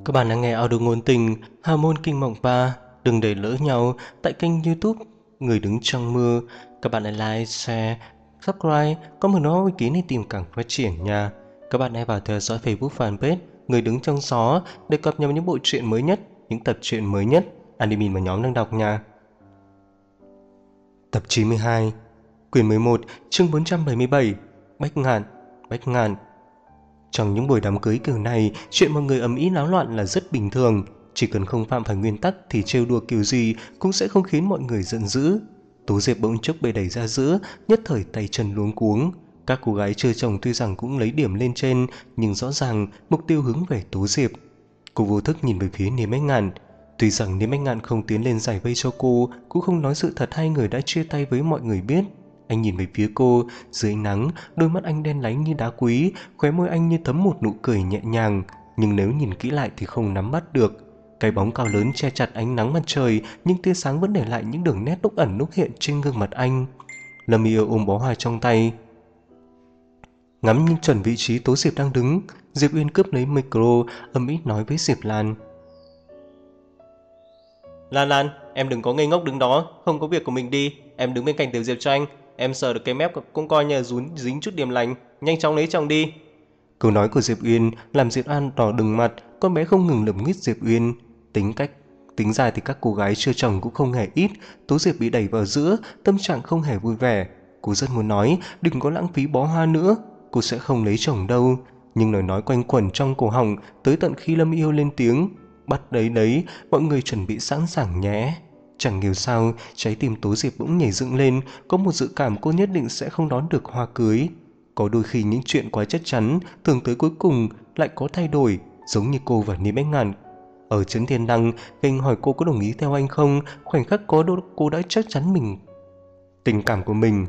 Các bạn đang nghe audio ngôn tình Hà môn kinh mộng 3. Đừng để lỡ nhau tại kênh YouTube Người đứng trong mưa. Các bạn hãy like, share, subscribe, comment nó uy tín để tìm càng phát triển nha. Các bạn hãy vào theo dõi Facebook fanpage Người đứng trong gió để cập nhật những bộ truyện mới nhất, những tập truyện mới nhất admin mà nhóm đang đọc nha. Tập 92, quyển 11, chương 477. Bách Ngạn. Trong những buổi đám cưới kiểu này, chuyện mọi người ầm ĩ náo loạn là rất bình thường. Chỉ cần không phạm phải nguyên tắc thì trêu đùa kiểu gì cũng sẽ không khiến mọi người giận dữ. Tố Diệp bỗng chốc bị đẩy ra giữa, nhất thời tay chân luống cuống. Các cô gái chưa chồng tuy rằng cũng lấy điểm lên trên, nhưng rõ ràng mục tiêu hướng về Tố Diệp. Cô vô thức nhìn về phía Niêm Bách Ngạn. Tuy rằng Niêm Bách Ngạn không tiến lên giải vây cho cô, cũng không nói sự thật hai người đã chia tay với mọi người biết. Anh nhìn về phía cô, dưới ánh nắng, đôi mắt anh đen láy như đá quý, khóe môi anh như thấm một nụ cười nhẹ nhàng, nhưng nếu nhìn kỹ lại thì không nắm bắt được. Cái bóng cao lớn che chặt ánh nắng mặt trời, nhưng tia sáng vẫn để lại những đường nét lúc ẩn lúc hiện trên gương mặt anh. Lâm Yêu ôm bó hoa trong tay, ngắm nhìn chuẩn vị trí Tố Diệp đang đứng. Diệp Uyên cướp lấy micro, âm ĩ nói với Diệp Lan. Lan, em đừng có ngây ngốc đứng đó, không có việc của mình đi. Em đứng bên cạnh Tiểu Diệp cho anh. Em sờ được cái mép cũng coi như là dính chút điểm lành. Nhanh chóng lấy chồng đi. Câu nói của Diệp Uyên làm Diệp An đỏ bừng mặt. Con bé không ngừng lườm nguyết Diệp Uyên. Tính ra thì các cô gái chưa chồng cũng không hề ít. Tố Diệp bị đẩy vào giữa, tâm trạng không hề vui vẻ. Cô rất muốn nói đừng có lãng phí bó hoa nữa, cô sẽ không lấy chồng đâu. Nhưng lời nói quanh quẩn trong cổ họng, tới tận khi Lâm Yêu lên tiếng, bắt đấy, mọi người chuẩn bị sẵn sàng nhé. Chẳng hiểu sao trái tim Tố Diệp bỗng nhảy dựng lên, có một dự cảm cô nhất định sẽ không đón được hoa cưới. Có đôi khi những chuyện quá chắc chắn thường tới cuối cùng lại có thay đổi, giống như cô và Niêm Bách Ngạn. Ở Trấn Thiên Đăng, Kinh hỏi cô có đồng ý theo anh không, khoảnh khắc cô đã chắc chắn tình cảm của mình.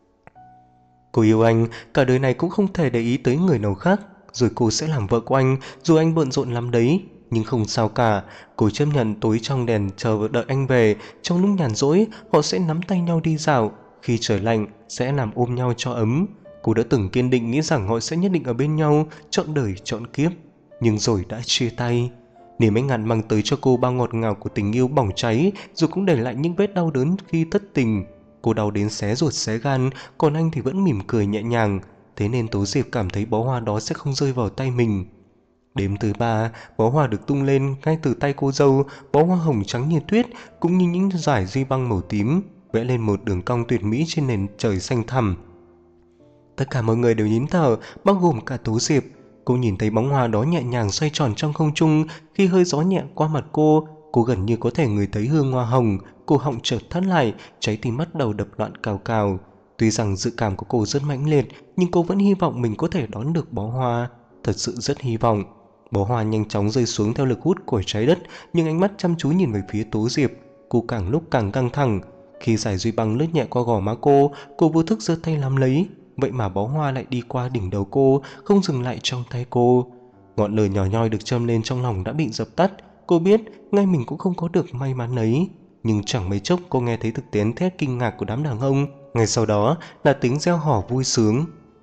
Cô yêu anh, cả đời này cũng không thể để ý tới người nào khác, rồi cô sẽ làm vợ của anh, dù anh bận rộn lắm đấy. Nhưng không sao cả, cô chấp nhận tối trong đèn chờ đợi anh về. Trong lúc nhàn rỗi, họ sẽ nắm tay nhau đi dạo. Khi trời lạnh, sẽ nằm ôm nhau cho ấm. Cô đã từng kiên định nghĩ rằng họ sẽ nhất định ở bên nhau, trọn đời trọn kiếp. Nhưng rồi đã chia tay. Niềm Bách Ngạn mang tới cho cô bao ngọt ngào của tình yêu bỏng cháy, rồi cũng để lại những vết đau đớn khi thất tình. Cô đau đến xé ruột xé gan, còn anh thì vẫn mỉm cười nhẹ nhàng. Thế nên Tố Diệp cảm thấy bó hoa đó sẽ không rơi vào tay mình. Đêm thứ 3, bó hoa được tung lên ngay từ tay cô dâu. Bó hoa hồng trắng như tuyết, cũng như những dải duy băng màu tím, vẽ lên một đường cong tuyệt mỹ trên nền trời xanh thẳm. Tất cả mọi người đều nín thở, bao gồm cả Tố Diệp. Cô nhìn thấy bóng hoa đó nhẹ nhàng xoay tròn trong không trung. Khi hơi gió nhẹ qua mặt cô gần như có thể ngửi thấy hương hoa hồng. Cổ họng chợt thắt lại, trái tim bắt đầu đập loạn cào cào. Tuy rằng dự cảm của cô rất mãnh liệt, nhưng cô vẫn hy vọng mình có thể đón được bó hoa. Thật sự rất hy vọng. Bó hoa nhanh chóng rơi xuống theo lực hút của trái đất, nhưng ánh mắt chăm chú nhìn về phía Tố Diệp. Cô càng lúc càng căng thẳng. Khi dải duy băng lướt nhẹ qua gò má cô vô thức giơ tay nắm lấy. Vậy mà bó hoa lại đi qua đỉnh đầu cô, không dừng lại trong tay cô. Ngọn lửa nhỏ nhoi được châm lên trong lòng đã bị dập tắt. Cô biết ngay mình cũng không có được may mắn ấy. Nhưng chẳng mấy chốc cô nghe thấy thực tiếng thét kinh ngạc của đám đàn ông. Ngay sau đó là tiếng reo hò vui sướng.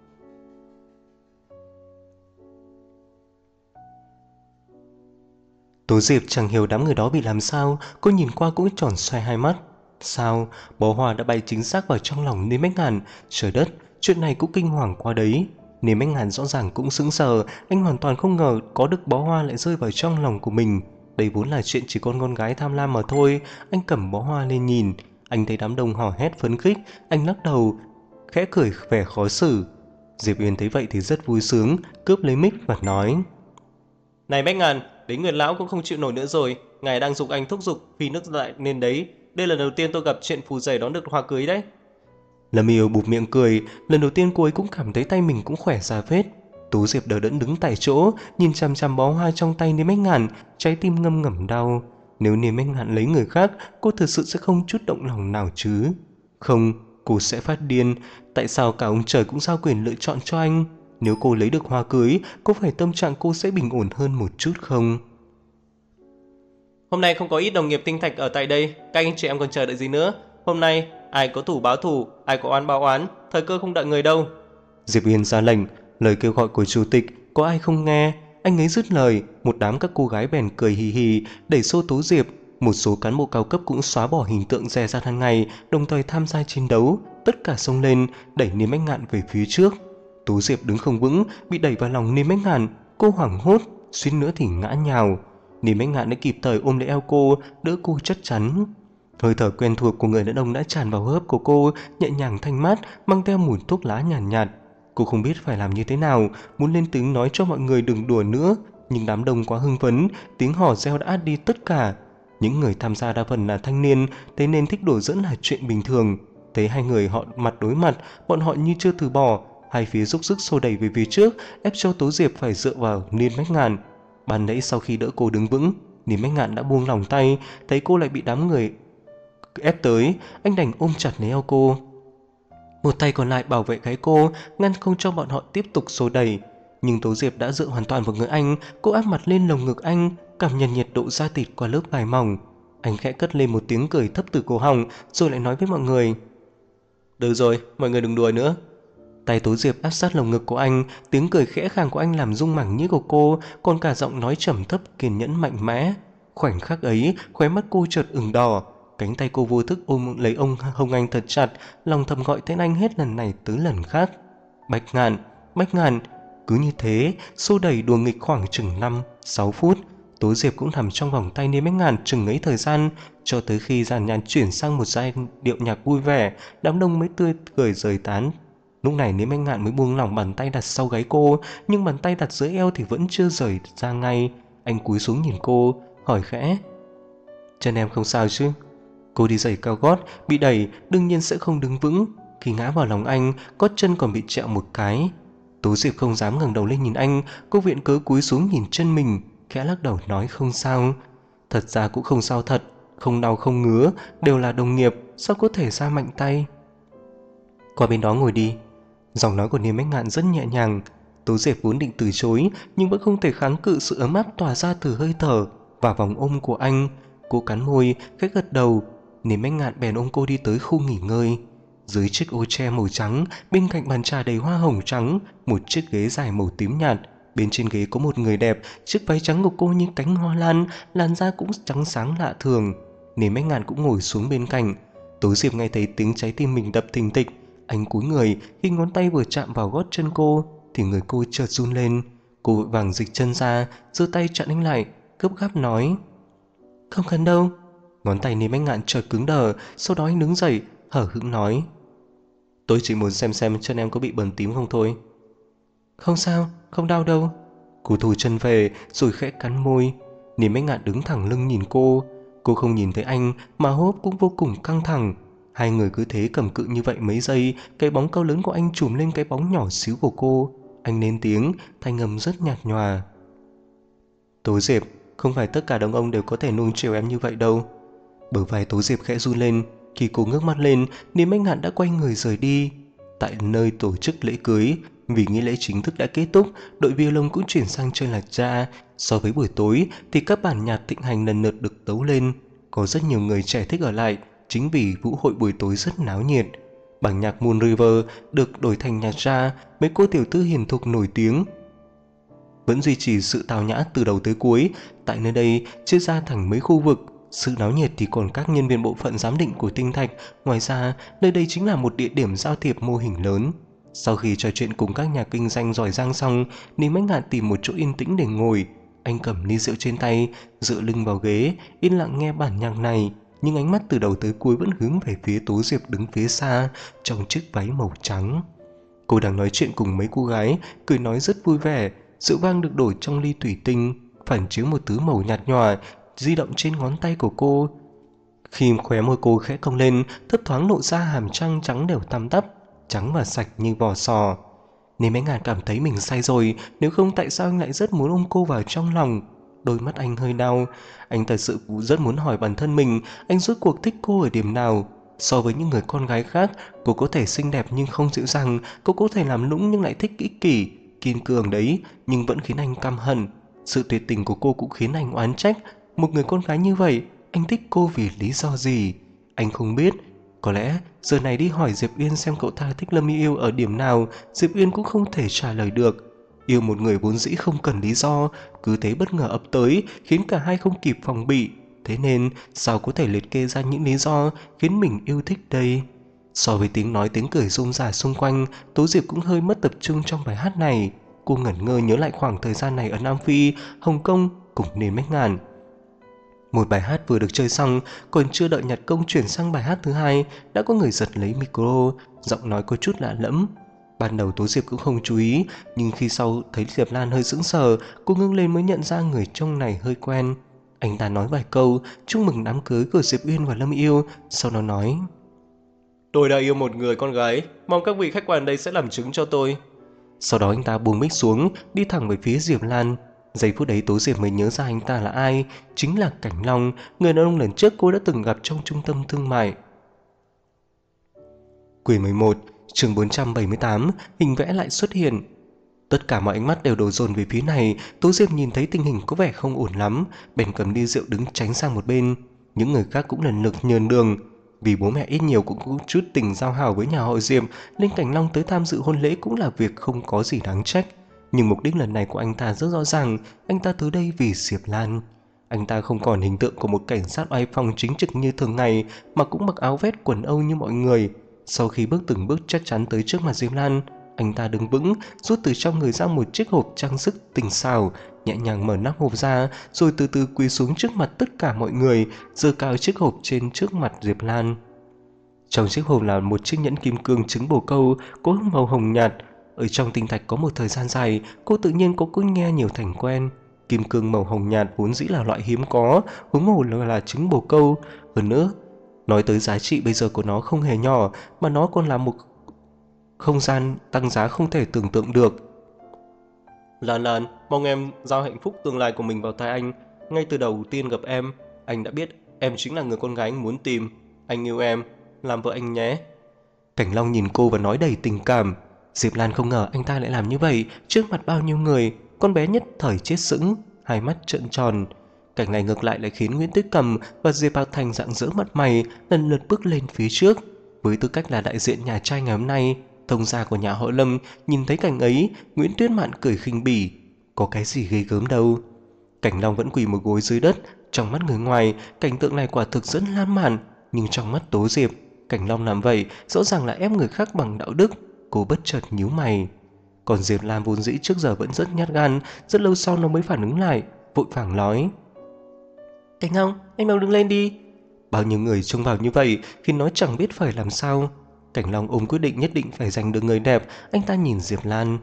Tố Diệp chẳng hiểu đám người đó bị làm sao. Cô nhìn qua cũng tròn xoay hai mắt. Sao? Bó hoa đã bay chính xác vào trong lòng Niêm Bách Ngạn. Trời đất, chuyện này cũng kinh hoàng quá đấy. Niêm Bách Ngạn rõ ràng cũng sững sờ. Anh hoàn toàn không ngờ có được bó hoa lại rơi vào trong lòng của mình. Đây vốn là chuyện chỉ con gái tham lam mà thôi. Anh cầm bó hoa lên nhìn. Anh thấy đám đông hò hét phấn khích. Anh lắc đầu, khẽ cười vẻ khó xử. Diệp Uyên thấy vậy thì rất vui sướng, cướp lấy mic và nói: Này Bách Ngạn, đến Nguyệt lão cũng không chịu nổi nữa rồi. Ngài đang giục anh thúc giục phi nước lại nên đấy. Đây là lần đầu tiên tôi gặp chuyện phù rể đón được hoa cưới đấy. Lâm Yêu bụp miệng cười. Lần đầu tiên cô ấy cũng cảm thấy tay mình cũng khỏe ra phết. Tú Diệp đờ đẫn đứng tại chỗ, nhìn chằm chằm bó hoa trong tay Niêm Bách Ngạn, trái tim ngâm ngầm đau. Nếu Niêm Bách Ngạn lấy người khác, cô thực sự sẽ không chút động lòng nào chứ. Không, cô sẽ phát điên. Tại sao cả ông trời cũng giao quyền lựa chọn cho anh? Nếu cô lấy được hoa cưới, có phải tâm trạng cô sẽ bình ổn hơn một chút không? Hôm nay không có ít đồng nghiệp tinh thạch ở tại đây, các anh chị em còn chờ đợi gì nữa? Hôm nay ai có thủ báo thủ, ai có oán báo oán, thời cơ không đợi người đâu. Diệp Uyên ra lệnh, lời kêu gọi của chủ tịch có ai không nghe? Anh ấy dứt lời, một đám các cô gái bèn cười hì hì đẩy xô Tố Diệp. Một số cán bộ cao cấp cũng xóa bỏ hình tượng dè dặt hàng ngày, đồng thời tham gia chiến đấu. Tất cả xông lên đẩy Niêm Bách Ngạn về phía trước. Tố Diệp đứng không vững, bị đẩy vào lòng Niêm Bách Ngạn. Cô hoảng hốt, suýt nữa thì ngã nhào. Niêm Bách Ngạn đã kịp thời ôm lấy eo cô, đỡ cô chắc chắn. Hơi thở quen thuộc của người đàn ông đã tràn vào hô hấp của cô, nhẹ nhàng thanh mát, mang theo mùi thuốc lá nhàn nhạt. Cô không biết phải làm như thế nào, muốn lên tiếng nói cho mọi người đừng đùa nữa, nhưng đám đông quá hưng phấn, tiếng hò reo đã át đi tất cả. Những người tham gia đa phần là thanh niên, thế nên thích đùa giỡn là chuyện bình thường. Thấy hai người họ mặt đối mặt, bọn họ như chưa từ bỏ, hai phía dốc sức xô đẩy về phía trước, ép cho Tố Diệp phải dựa vào Niên Bách Ngạn. Ban nãy sau khi đỡ cô đứng vững, Niên Bách Ngạn đã buông lòng tay, thấy cô lại bị đám người ép tới, anh đành ôm chặt lấy eo cô. Một tay còn lại bảo vệ gáy cô, ngăn không cho bọn họ tiếp tục xô đẩy. Nhưng Tố Diệp đã dựa hoàn toàn vào người anh, cô áp mặt lên lồng ngực anh, cảm nhận nhiệt độ da thịt qua lớp vải mỏng. Anh khẽ cất lên một tiếng cười thấp từ cổ họng, rồi lại nói với mọi người: "Được rồi, mọi người đừng đùa nữa." Tay Tố Diệp áp sát lồng ngực của anh, tiếng cười khẽ khàng của anh làm rung mảng nhĩ của cô, còn cả giọng nói trầm thấp kiên nhẫn mạnh mẽ. Khoảnh khắc ấy, khóe mắt cô chợt ửng đỏ, cánh tay cô vô thức ôm lấy hông anh thật chặt, lòng thầm gọi tên anh hết lần này tới lần khác. Bách Ngạn, Bách Ngạn. Cứ như thế, xô đẩy đùa nghịch khoảng chừng 5-6 phút. Tố Diệp cũng nằm trong vòng tay Niêm Bách Ngạn chừng ấy thời gian, cho tới khi dàn nhạc chuyển sang một giai điệu nhạc vui vẻ, đám đông mới tươi cười rời tán. Lúc này Niêm Bách Ngạn mới buông lỏng bàn tay đặt sau gáy cô, nhưng bàn tay đặt dưới eo thì vẫn chưa rời ra ngay. Anh cúi xuống nhìn cô, hỏi khẽ: "Chân em không sao chứ?" Cô đi giày cao gót, bị đẩy đương nhiên sẽ không đứng vững. Khi ngã vào lòng anh, gót chân còn bị trẹo một cái. Tố Diệp không dám ngẩng đầu lên nhìn anh, cô viện cớ cúi xuống nhìn chân mình, khẽ lắc đầu nói không sao. Thật ra cũng không sao thật, không đau không ngứa, đều là đồng nghiệp, sao có thể ra mạnh tay. "Qua bên đó ngồi đi." Giọng nói của Niêm Bách Ngạn rất nhẹ nhàng. Tố Diệp vốn định từ chối, nhưng vẫn không thể kháng cự sự ấm áp tỏa ra từ hơi thở và vòng ôm của anh. Cô cắn môi, khẽ gật đầu. Niêm Bách Ngạn bèn ôm cô đi tới khu nghỉ ngơi. Dưới chiếc ô tre màu trắng, bên cạnh bàn trà đầy hoa hồng trắng, một chiếc ghế dài màu tím nhạt. Bên trên ghế có một người đẹp, chiếc váy trắng của cô như cánh hoa lan, làn da cũng trắng sáng lạ thường. Niêm Bách Ngạn cũng ngồi xuống bên cạnh. Tố Diệp nghe thấy tiếng trái tim mình đập thình thịch. Anh cúi người, khi ngón tay vừa chạm vào gót chân cô thì người cô chợt run lên. Cô vội vàng dịch chân ra, giơ tay chặn anh lại, gấp gáp nói: "Không cần đâu." Ngón tay Niêm Bách Ngạn chợt cứng đờ, sau đó anh đứng dậy, hở hững nói: "Tôi chỉ muốn xem chân em có bị bầm tím không thôi." "Không sao, không đau đâu." Cô thu chân về rồi khẽ cắn môi. Niêm Bách Ngạn đứng thẳng lưng nhìn cô. Cô không nhìn thấy anh mà hô hấp cũng vô cùng căng thẳng. Hai người cứ thế cầm cự như vậy mấy giây, cái bóng cao lớn của anh trùm lên cái bóng nhỏ xíu của cô. Anh lên tiếng, thanh âm rất nhạt nhòa: "Tố Diệp, không phải tất cả đàn ông đều có thể nuông chiều em như vậy đâu." Bờ vai Tố Diệp khẽ run lên. Khi cô ngước mắt lên, Niêm Bách Ngạn đã quay người rời đi. Tại nơi tổ chức lễ cưới, vì nghi lễ chính thức đã kết thúc, đội violon cũng chuyển sang chơi lạc gia. So với buổi tối thì các bản nhạc thịnh hành lần lượt được tấu lên. Có rất nhiều người trẻ thích ở lại, chính vì vũ hội buổi tối rất náo nhiệt. Bản nhạc Moon River được đổi thành nhạc jazz, mấy cô tiểu thư hiền thục nổi tiếng vẫn duy trì sự tao nhã từ đầu tới cuối. Tại nơi đây chia ra thành mấy khu vực. Sự náo nhiệt thì còn các nhân viên bộ phận giám định của tinh thạch. Ngoài ra, nơi đây chính là một địa điểm giao thiệp mô hình lớn. Sau khi trò chuyện cùng các nhà kinh doanh giỏi giang xong, Niêm Bách Ngạn tìm một chỗ yên tĩnh để ngồi. Anh cầm ly rượu trên tay, dựa lưng vào ghế, yên lặng nghe bản nhạc này. Nhưng ánh mắt từ đầu tới cuối vẫn hướng về phía Tố Diệp đứng phía xa, trong chiếc váy màu trắng. Cô đang nói chuyện cùng mấy cô gái, cười nói rất vui vẻ. Rượu vang được đổ trong ly thủy tinh, phản chiếu một thứ màu nhạt nhòa di động trên ngón tay của cô. Khi khóe môi cô khẽ cong lên, thấp thoáng lộ ra hàm răng trắng đều tăm tắp, trắng và sạch như vỏ sò. Nên Bách Ngạn cảm thấy mình say rồi, nếu không tại sao anh lại rất muốn ôm cô vào trong lòng. Đôi mắt anh hơi đau. Anh thật sự rất muốn hỏi bản thân mình, anh rốt cuộc thích cô ở điểm nào. So với những người con gái khác, cô có thể xinh đẹp nhưng không dịu dàng, cô có thể làm nũng nhưng lại thích ích kỷ, kiên cường đấy, nhưng vẫn khiến anh căm hận. Sự tuyệt tình của cô cũng khiến anh oán trách. Một người con gái như vậy, anh thích cô vì lý do gì? Anh không biết. Có lẽ giờ này đi hỏi Diệp Uyên xem cậu ta thích Lâm Y Yêu ở điểm nào, Diệp Uyên cũng không thể trả lời được. Yêu một người vốn dĩ không cần lý do, cứ thế bất ngờ ập tới khiến cả hai không kịp phòng bị. Thế nên sao có thể liệt kê ra những lý do khiến mình yêu thích đây? So với tiếng nói tiếng cười rôm rả xung quanh, Tố Diệp cũng hơi mất tập trung trong bài hát này. Cô ngẩn ngơ nhớ lại khoảng thời gian này ở Nam Phi, Hồng Kông cùng nền Bách Ngàn. Một bài hát vừa được chơi xong, còn chưa đợi nhạc công chuyển sang bài hát thứ hai, đã có người giật lấy micro, giọng nói có chút lạ lẫm. Ban đầu Tố Diệp cũng không chú ý, nhưng khi sau thấy Diệp Lan hơi sững sờ, cô ngưng lên mới nhận ra người trong này hơi quen. Anh ta nói vài câu chúc mừng đám cưới của Diệp Uyên và Lâm Yêu, sau đó nói: "Tôi đã yêu một người con gái, mong các vị khách quan đây sẽ làm chứng cho tôi." Sau đó anh ta buông mic xuống, đi thẳng về phía Diệp Lan. Giây phút đấy Tố Diệp mới nhớ ra anh ta là ai, chính là Cảnh Long, người đàn ông lần trước cô đã từng gặp trong trung tâm thương mại. Quyển 11, chương 478, hình vẽ lại xuất hiện. Tất cả mọi ánh mắt đều đổ dồn về phía này. Tố Diệp nhìn thấy tình hình có vẻ không ổn lắm, bèn cầm ly rượu đứng tránh sang một bên. Những người khác cũng lần lượt nhường đường. Vì bố mẹ ít nhiều cũng có chút tình giao hảo với nhà họ Diệp, nên Cảnh Long tới tham dự hôn lễ cũng là việc không có gì đáng trách. Nhưng mục đích lần này của anh ta rất rõ ràng, anh ta tới đây vì Diệp Lan. Anh ta không còn hình tượng của một cảnh sát oai phong chính trực như thường ngày, mà cũng mặc áo vest quần âu như mọi người. Sau khi bước từng bước chắc chắn tới trước mặt Diệp Lan, anh ta đứng vững, rút từ trong người ra một chiếc hộp trang sức tinh xảo, nhẹ nhàng mở nắp hộp ra, rồi từ từ quỳ xuống trước mặt tất cả mọi người, giơ cao chiếc hộp trên trước mặt Diệp Lan. Trong chiếc hộp là một chiếc nhẫn kim cương trứng bồ câu có màu hồng nhạt. Ở trong tinh thạch có một thời gian dài, cô tự nhiên có nghe nhiều thành quen. Kim cương màu hồng nhạt vốn dĩ là loại hiếm có, huống hồ là trứng bồ câu. Hơn nữa, nói tới giá trị bây giờ của nó không hề nhỏ, mà nó còn là một không gian tăng giá không thể tưởng tượng được. Lan Lan, mong em giao hạnh phúc tương lai của mình vào tay anh. Ngay từ đầu tiên gặp em, anh đã biết em chính là người con gái anh muốn tìm. Anh yêu em, làm vợ anh nhé. Cảnh Long nhìn cô và nói đầy tình cảm. Diệp Lan không ngờ anh ta lại làm như vậy trước mặt bao nhiêu người. Con bé nhất thời chết sững, hai mắt trợn tròn. Cảnh này ngược lại khiến Nguyễn Tuyết Cầm và Diệp Hạc Thành rạng rỡ mặt mày, lần lượt bước lên phía trước. Với tư cách là đại diện nhà trai ngày hôm nay, thông gia của nhà họ Lâm nhìn thấy cảnh ấy, Nguyễn Tuyết Mạn cười khinh bỉ. Có cái gì ghê gớm đâu. Cảnh Long vẫn quỳ một gối dưới đất. Trong mắt người ngoài, cảnh tượng này quả thực rất lãng mạn, nhưng trong mắt Tố Diệp, Cảnh Long làm vậy rõ ràng là ép người khác bằng đạo đức. Cô bất chợt nhíu mày. Còn Diệp Lan vốn dĩ trước giờ vẫn rất nhát gan, rất lâu sau nó mới phản ứng lại, vội vàng nói: Cảnh Long, anh mau đứng lên đi. Bao nhiêu người trông vào như vậy khiến nó chẳng biết phải làm sao. Cảnh Long ôm quyết định nhất định phải giành được người đẹp. Anh ta nhìn Diệp Lan: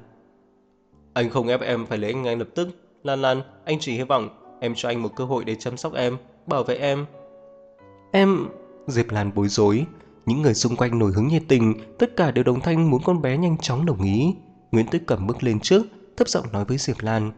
Anh không ép em phải lấy anh ngay lập tức. Lan Lan, anh chỉ hy vọng em cho anh một cơ hội để chăm sóc em, bảo vệ em. Em... Diệp Lan bối rối. Những người xung quanh nổi hứng nhiệt tình, tất cả đều đồng thanh muốn con bé nhanh chóng đồng ý. Nguyễn Tuyết Cẩm bước lên trước, thấp giọng nói với Diệp Lan: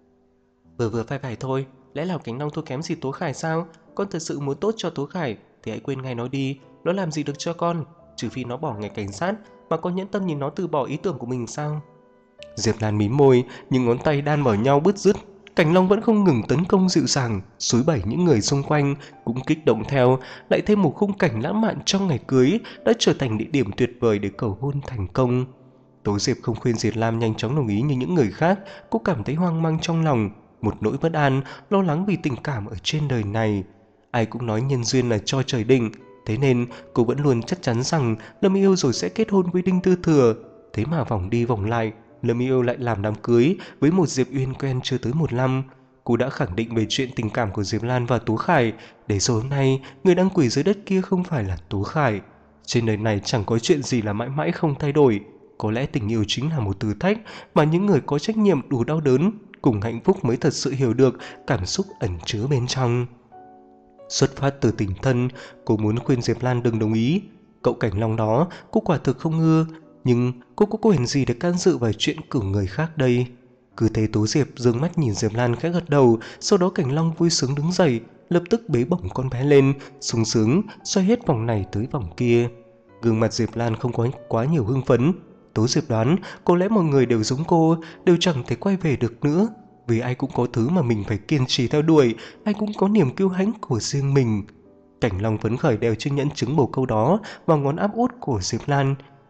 Vừa vừa phải thôi, lẽ nào Cảnh Long thua kém gì Tố Khải sao? Con thật sự muốn tốt cho Tố Khải thì hãy quên ngay nó đi. Nó làm gì được cho con, trừ phi nó bỏ nghề cảnh sát. Mà con nhẫn tâm nhìn nó từ bỏ ý tưởng của mình sao? Diệp Lan mím môi, nhưng ngón tay đan vào nhau bứt rứt. Cảnh Long vẫn không ngừng tấn công dịu dàng, xúi bẩy những người xung quanh cũng kích động theo. Lại thêm một khung cảnh lãng mạn trong ngày cưới đã trở thành địa điểm tuyệt vời để cầu hôn thành công. Tố Diệp không khuyên Diệp Lam nhanh chóng đồng ý như những người khác. Cô cảm thấy hoang mang trong lòng, một nỗi bất an, lo lắng vì tình cảm ở trên đời này. Ai cũng nói nhân duyên là cho trời định, thế nên cô vẫn luôn chắc chắn rằng Lâm Yêu rồi sẽ kết hôn với Đinh Tư Thừa. Thế mà vòng đi vòng lại, Lâm Yêu lại làm đám cưới với một Diệp Uyên quen chưa tới 1 năm. Cô đã khẳng định về chuyện tình cảm của Diệp Lan và Tú Khải. Để rồi hôm nay, người đang quỳ dưới đất kia không phải là Tú Khải. Trên đời này chẳng có chuyện gì là mãi mãi không thay đổi. Có lẽ tình yêu chính là một thử thách mà những người có trách nhiệm đủ đau đớn cùng hạnh phúc mới thật sự hiểu được cảm xúc ẩn chứa bên trong. Xuất phát từ tình thân, cô muốn khuyên Diệp Lan đừng đồng ý. Cậu Cảnh Long đó, cô quả thực không ưa, nhưng cô có quyền gì để can dự vào chuyện cử người khác đây? Cứ thế Tố Diệp dương mắt nhìn Diệp Lan khẽ gật đầu. Sau đó Cảnh Long vui sướng đứng dậy, lập tức bế bổng con bé lên, sung sướng xoay hết vòng này tới vòng kia. Gương mặt Diệp Lan không có quá nhiều hưng phấn. Tố Diệp đoán có lẽ mọi người đều giống cô, đều chẳng thể quay về được nữa. Vì ai cũng có thứ mà mình phải kiên trì theo đuổi, ai cũng có niềm kiêu hãnh của riêng mình. Cảnh Long phấn khởi đeo chiếc nhẫn trứng bồ câu đó vào ngón áp út của Diệp Lan.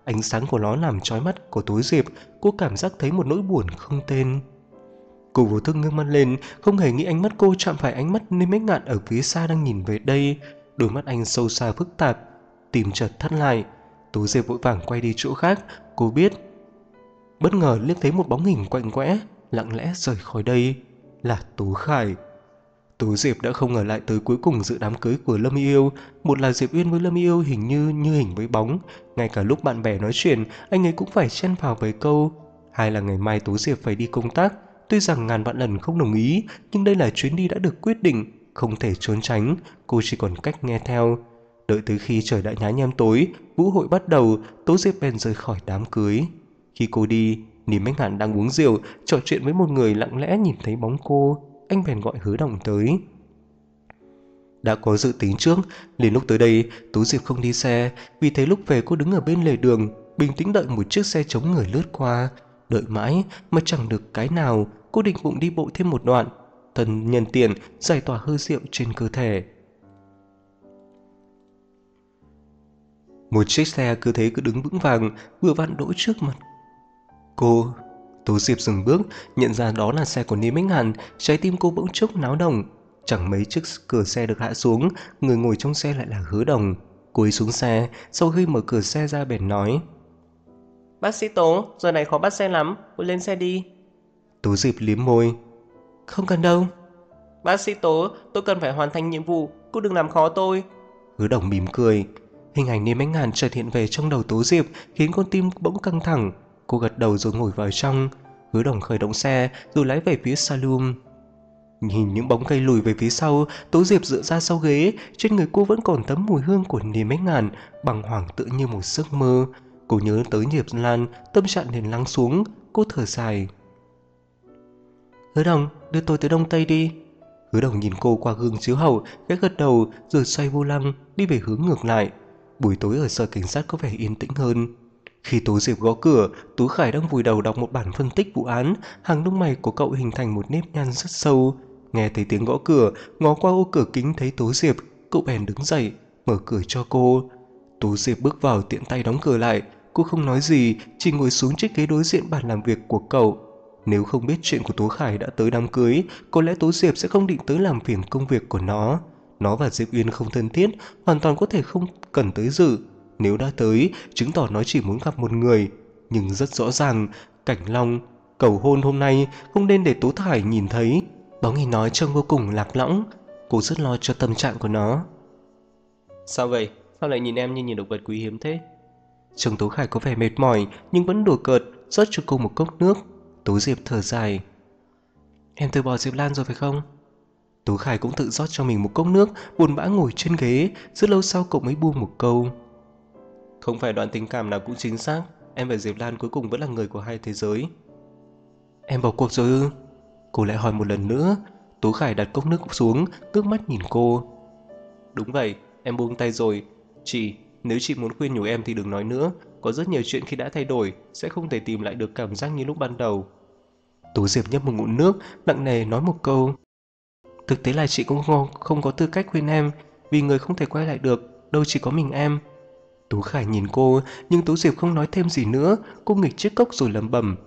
Ánh sáng của nó làm chói mắt của Tố Diệp. Cô cảm giác thấy một nỗi buồn không tên. Cô vô thức ngước mắt lên, không hề nghĩ ánh mắt cô chạm phải ánh mắt Ninh Bách Ngạn ở phía xa đang nhìn về đây. Đôi mắt anh sâu xa phức tạp, tim chợt thắt lại. Tố Diệp vội vàng quay đi chỗ khác. Cô biết, bất ngờ liếc thấy một bóng hình quạnh quẽ lặng lẽ rời khỏi đây, là Tố Khải. Tố Diệp đã không ở lại tới cuối cùng dự đám cưới của Lâm Yêu. Một là Diệp Uyên với Lâm Yêu hình như hình với bóng, ngay cả lúc bạn bè nói chuyện anh ấy cũng phải chen vào vài câu. Hai là ngày mai Tố Diệp phải đi công tác. Tuy rằng ngàn vạn lần không đồng ý, nhưng đây là chuyến đi đã được quyết định, không thể trốn tránh. Cô chỉ còn cách nghe theo. Đợi tới khi trời đã nhá nhem tối, vũ hội bắt đầu, Tố Diệp bèn rời khỏi đám cưới. Khi cô đi, Nìm Bách Ngạn đang uống rượu trò chuyện với một người, lặng lẽ nhìn thấy bóng cô. Anh bèn gọi Hứa Đồng tới. Đã có dự tính trước, liền lúc tới đây Tố Diệp không đi xe, vì thế lúc về cô đứng ở bên lề đường, bình tĩnh đợi một chiếc xe chống người lướt qua. Đợi mãi mà chẳng được cái nào, cô định bụng đi bộ thêm một đoạn, thân nhân tiện giải tỏa hơi rượu trên cơ thể. Một chiếc xe cứ thế cứ đứng vững vàng, vừa vặn đỗ trước mặt cô. Tố Diệp dừng bước, nhận ra đó là xe của Ni Minh Hàn. Trái tim cô bỗng chốc náo động. Chẳng mấy chiếc cửa xe được hạ xuống, người ngồi trong xe lại là Hứa Đồng. Cô ấy xuống xe, sau khi mở cửa xe ra bèn nói: "Bác sĩ Tố, giờ này khó bắt xe lắm, cô lên xe đi." Tố Diệp liếm môi: "Không cần đâu." "Bác sĩ Tố, tôi cần phải hoàn thành nhiệm vụ, cô đừng làm khó tôi." Hứa Đồng mỉm cười. Hình ảnh Niêm Ánh Ngàn chợt hiện về trong đầu Tố Diệp, khiến con tim bỗng căng thẳng. Cô gật đầu rồi ngồi vào trong. Hứa Đồng khởi động xe rồi lái về phía saloon. Nhìn những bóng cây lùi về phía sau, Tố Diệp dựa ra sau ghế. Trên người cô vẫn còn thấm mùi hương của Niêm Ánh Ngàn, bàng hoàng tựa như một giấc mơ. Cô nhớ tới Diệp Lan, tâm trạng liền lắng xuống. Cô thở dài: "Hứa Đồng, đưa tôi tới Đông Tây đi." Hứa Đồng nhìn cô qua gương chiếu hậu, khẽ gật đầu rồi xoay vô lăng đi về hướng ngược lại. Buổi tối ở sở cảnh sát có vẻ yên tĩnh hơn. Khi Tố Diệp gõ cửa, Tú Khải đang vùi đầu đọc một bản phân tích vụ án. Hàng lông mày của cậu hình thành một nếp nhăn rất sâu. Nghe thấy tiếng gõ cửa, ngó qua ô cửa kính thấy Tố Diệp, cậu bèn đứng dậy mở cửa cho cô. Tố Diệp bước vào tiện tay đóng cửa lại. Cô không nói gì, chỉ ngồi xuống chiếc ghế đối diện bàn làm việc của cậu. Nếu không biết chuyện của Tố Khải đã tới đám cưới, có lẽ Tố Diệp sẽ không định tới làm phiền công việc của nó. Nó và Diệp Uyên không thân thiết, hoàn toàn có thể không cần tới dự. Nếu đã tới, chứng tỏ nó chỉ muốn gặp một người. Nhưng rất rõ ràng, Cảnh Long cầu hôn hôm nay không nên để Tố Thải nhìn thấy. Bóng hình nói trông vô cùng lạc lõng. Cô rất lo cho tâm trạng của nó. "Sao vậy? Sao lại nhìn em như nhìn động vật quý hiếm thế?" Trông Tố Khải có vẻ mệt mỏi nhưng vẫn đùa cợt, rót cho cô một cốc nước. Tố Diệp thở dài: "Em từ bỏ Diệp Lan rồi phải không?" Tố Khải cũng tự rót cho mình một cốc nước, buồn bã ngồi trên ghế. Rất lâu sau cậu mới buông một câu: "Không phải đoạn tình cảm nào cũng chính xác. Em và Diệp Lan cuối cùng vẫn là người của hai thế giới." "Em bỏ cuộc rồi ư?" Cô lại hỏi một lần nữa. Tố Khải đặt cốc nước xuống, ngước mắt nhìn cô: "Đúng vậy, em buông tay rồi. Nếu chị muốn khuyên nhủ em thì đừng nói nữa. Có rất nhiều chuyện khi đã thay đổi sẽ không thể tìm lại được cảm giác như lúc ban đầu." Tố Diệp nhấp một ngụm nước, nặng nề nói một câu: "Thực tế là chị cũng không có tư cách khuyên em, vì người không thể quay lại được, đâu chỉ có mình em." Tú Khải nhìn cô, nhưng Tố Diệp không nói thêm gì nữa. Cô nghịch chiếc cốc rồi lẩm bẩm: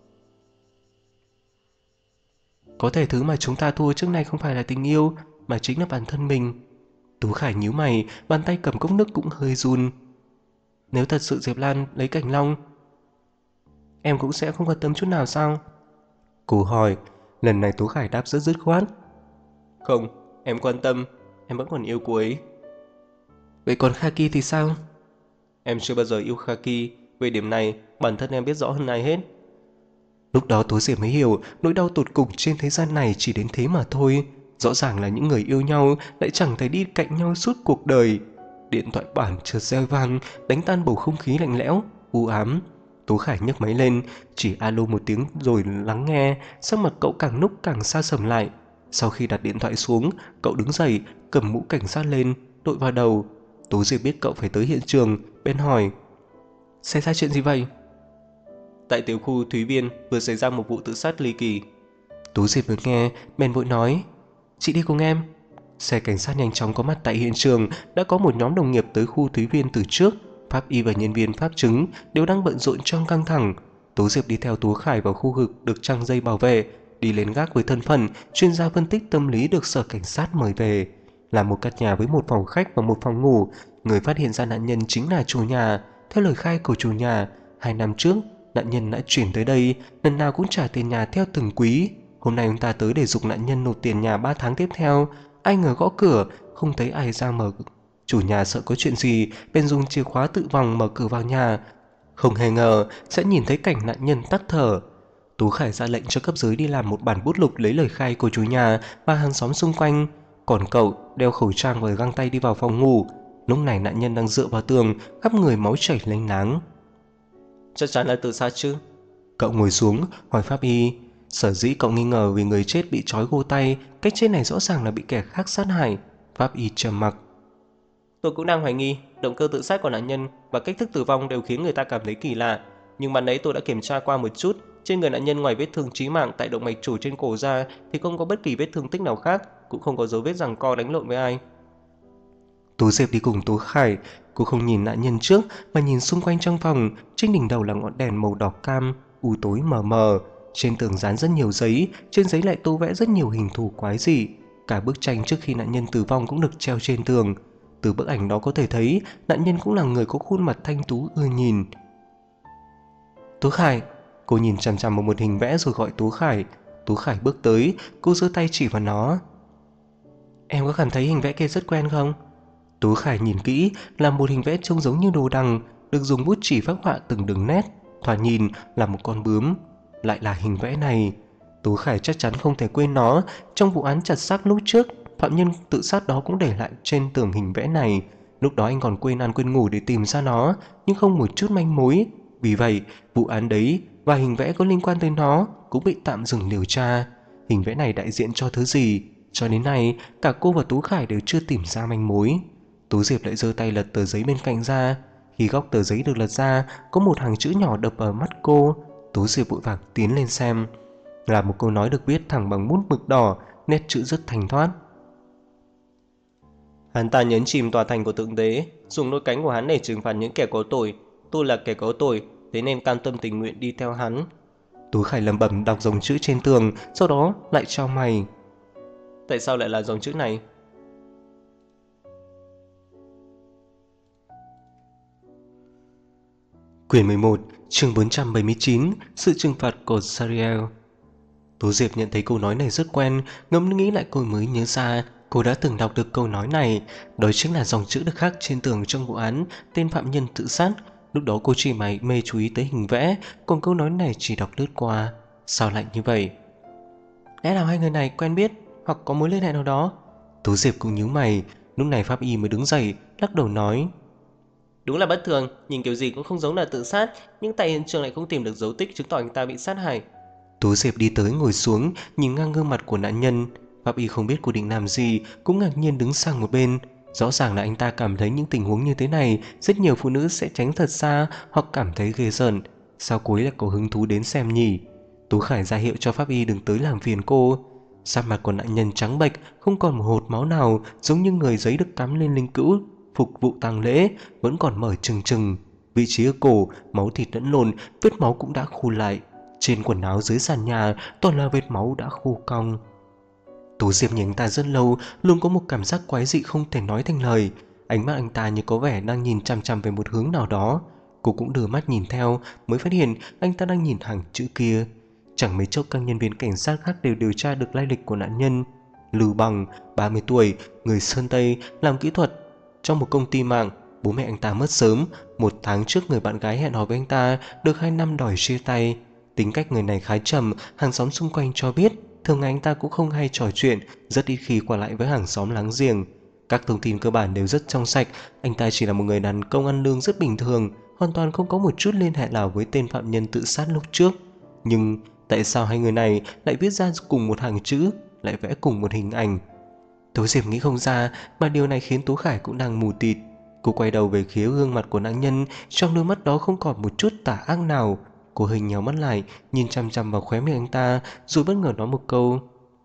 "Có thể thứ mà chúng ta thua trước nay không phải là tình yêu, mà chính là bản thân mình." Tú Khải nhíu mày, bàn tay cầm cốc nước cũng hơi run. "Nếu thật sự Diệp Lan lấy Cảnh Long, em cũng sẽ không quan tâm chút nào sao?" Cô hỏi. Lần này Tú Khải đáp rất dứt khoát: "Không, em quan tâm, em vẫn còn yêu cô ấy." "Vậy còn Khaki thì sao?" "Em chưa bao giờ yêu Khaki, về điểm này bản thân em biết rõ hơn ai hết." Lúc đó Tố Diệp mới hiểu nỗi đau tột cùng trên thế gian này chỉ đến thế mà thôi. Rõ ràng là những người yêu nhau lại chẳng thể đi cạnh nhau suốt cuộc đời. Điện thoại bản chợt reo vang, đánh tan bầu không khí lạnh lẽo, u ám. Tố Khải nhấc máy lên, chỉ alo một tiếng rồi lắng nghe. Sắc mặt cậu càng lúc càng xa sầm lại. Sau khi đặt điện thoại xuống, cậu đứng dậy, cầm mũ cảnh sát lên, đội vào đầu. Tố Diệp biết cậu phải tới hiện trường, bên hỏi: "Xảy ra chuyện gì vậy?" "Tại tiểu khu Thúy Viên vừa xảy ra một vụ tự sát ly kỳ." Tú Diệp vừa nghe bèn vội nói: "Chị đi cùng em." Xe cảnh sát nhanh chóng có mặt tại hiện trường. Đã có một nhóm đồng nghiệp tới khu Thúy Viên từ trước. Pháp y và nhân viên pháp chứng đều đang bận rộn trong căng thẳng. Tố Diệp đi theo Tú Khải vào khu vực được trang dây bảo vệ, đi lên gác với thân phận chuyên gia phân tích tâm lý được sở cảnh sát mời về. Là một căn nhà với một phòng khách và một phòng ngủ, người phát hiện ra nạn nhân chính là chủ nhà. Theo lời khai của chủ nhà, 2 năm trước, nạn nhân đã chuyển tới đây, lần nào cũng trả tiền nhà theo từng quý. Hôm nay ông ta tới để giục nạn nhân nộp tiền nhà 3 tháng tiếp theo. Ai ngờ gõ cửa, không thấy ai ra mở. Chủ nhà sợ có chuyện gì, bèn dùng chìa khóa tự vòng mở cửa vào nhà. Không hề ngờ sẽ nhìn thấy cảnh nạn nhân tắt thở. Tú Khải ra lệnh cho cấp dưới đi làm một bản bút lục lấy lời khai của chủ nhà và hàng xóm xung quanh. Còn cậu đeo khẩu trang và găng tay đi vào phòng ngủ. Lúc này nạn nhân đang dựa vào tường, khắp người máu chảy lênh láng. Chắc chắn là tự sát chứ? Cậu ngồi xuống hỏi pháp y. Sở dĩ cậu nghi ngờ vì người chết bị trói gô tay, cách chết này rõ ràng là bị kẻ khác sát hại. Pháp y trầm mặc. Tôi cũng đang hoài nghi động cơ tự sát của nạn nhân và cách thức tử vong đều khiến người ta cảm thấy kỳ lạ. Nhưng mà nãy tôi đã kiểm tra qua một chút, trên người nạn nhân ngoài vết thương chí mạng tại động mạch chủ trên cổ ra thì không có bất kỳ vết thương tích nào khác, cũng không có dấu vết giằng co đánh lộn với ai. Tú Diệp đi cùng Tú Khải, cô không nhìn nạn nhân trước mà nhìn xung quanh trong phòng. Trên đỉnh đầu là ngọn đèn màu đỏ cam, u tối mờ mờ. Trên tường dán rất nhiều giấy, trên giấy lại tô vẽ rất nhiều hình thù quái dị. Cả bức tranh trước khi nạn nhân tử vong cũng được treo trên tường. Từ bức ảnh đó có thể thấy nạn nhân cũng là người có khuôn mặt thanh tú ưa nhìn. Tú Khải, cô nhìn chằm chằm vào một hình vẽ rồi gọi Tú Khải. Tú Khải bước tới, cô giơ tay chỉ vào nó. Em có cảm thấy hình vẽ kia rất quen không? Tú Khải nhìn kỹ là một hình vẽ trông giống như đồ đằng, được dùng bút chỉ phác họa từng đường nét, thoạt nhìn là một con bướm. Lại là hình vẽ này. Tú Khải chắc chắn không thể quên nó. Trong vụ án chặt xác lúc trước, phạm nhân tự sát đó cũng để lại trên tường hình vẽ này. Lúc đó anh còn quên ăn quên ngủ để tìm ra nó, nhưng không một chút manh mối. Vì vậy, vụ án đấy và hình vẽ có liên quan tới nó cũng bị tạm dừng điều tra. Hình vẽ này đại diện cho thứ gì? Cho đến nay, cả cô và Tú Khải đều chưa tìm ra manh mối. Tú Diệp lại giơ tay lật tờ giấy bên cạnh ra. Khi góc tờ giấy được lật ra, có một hàng chữ nhỏ đập vào mắt cô. Tú Diệp vội vàng tiến lên xem. Là một câu nói được viết thẳng bằng bút mực đỏ, nét chữ rất thanh thoát. Hắn ta nhấn chìm tòa thành của Thượng Đế, dùng đôi cánh của hắn để trừng phạt những kẻ có tội. Tôi là kẻ có tội, thế nên cam tâm tình nguyện đi theo hắn. Tú Khải lẩm bẩm đọc dòng chữ trên tường, sau đó lại chau mày. Tại sao lại là dòng chữ này? Quyển 11, chương 479, sự trừng phạt của Sariel. Tú Diệp nhận thấy câu nói này rất quen, ngẫm nghĩ lại cô mới nhớ ra cô đã từng đọc được câu nói này. Đó chính là dòng chữ được khắc trên tường trong vụ án tên phạm nhân tự sát. Lúc đó cô chỉ mê chú ý tới hình vẽ, còn câu nói này chỉ đọc lướt qua. Sao lại như vậy? Lẽ nào hai người này quen biết hoặc có mối liên hệ nào đó? Tú Diệp cũng nhíu mày. Lúc này pháp y mới đứng dậy, lắc đầu nói. Đúng là bất thường, nhìn kiểu gì cũng không giống là tự sát, nhưng tại hiện trường lại không tìm được dấu tích chứng tỏ anh ta bị sát hại. Tú Diệp đi tới ngồi xuống, nhìn ngang gương mặt của nạn nhân. Pháp y không biết cô định làm gì, cũng ngạc nhiên đứng sang một bên. Rõ ràng là anh ta cảm thấy những tình huống như thế này, rất nhiều phụ nữ sẽ tránh thật xa hoặc cảm thấy ghê rợn. Sao cô ấy lại có hứng thú đến xem nhỉ? Tú Khải ra hiệu cho pháp y đừng tới làm phiền cô. Sắc mặt của nạn nhân trắng bệch, không còn một hột máu nào, giống như người giấy được cắm lên linh cữu. Phục vụ tang lễ vẫn còn mở trừng trừng. Vị trí ở cổ, máu thịt lẫn lộn, vết máu cũng đã khô lại. Trên quần áo dưới sàn nhà toàn là vết máu đã khô cong. Tú Diệp nhìn anh ta rất lâu, luôn có một cảm giác quái dị không thể nói thành lời. Ánh mắt anh ta như có vẻ đang nhìn chằm chằm về một hướng nào đó. Cô cũng đưa mắt nhìn theo, mới phát hiện anh ta đang nhìn hàng chữ kia. Chẳng mấy chốc các nhân viên cảnh sát khác đều điều tra được lai lịch của nạn nhân. Lưu Bằng, 30 tuổi, người Sơn Tây, làm kỹ thuật trong một công ty mạng. Bố mẹ anh ta mất sớm. 1 tháng trước người bạn gái hẹn hò với anh ta, được 2 năm đòi chia tay. Tính cách người này khá trầm, hàng xóm xung quanh cho biết thường ngày anh ta cũng không hay trò chuyện, rất ít khi qua lại với hàng xóm láng giềng. Các thông tin cơ bản đều rất trong sạch. Anh ta chỉ là một người đàn công ăn lương rất bình thường, hoàn toàn không có một chút liên hệ nào với tên phạm nhân tự sát lúc trước. Nhưng tại sao hai người này lại viết ra cùng một hàng chữ, lại vẽ cùng một hình ảnh? Tú Diệp nghĩ không ra, mà điều này khiến Tú Khải cũng đang mù tịt. Cô quay đầu về phía gương mặt của nạn nhân, trong đôi mắt đó không còn một chút tà ác nào. Cô hình nhéo mắt lại, nhìn chằm chằm vào khóe miệng anh ta, rồi bất ngờ nói một câu.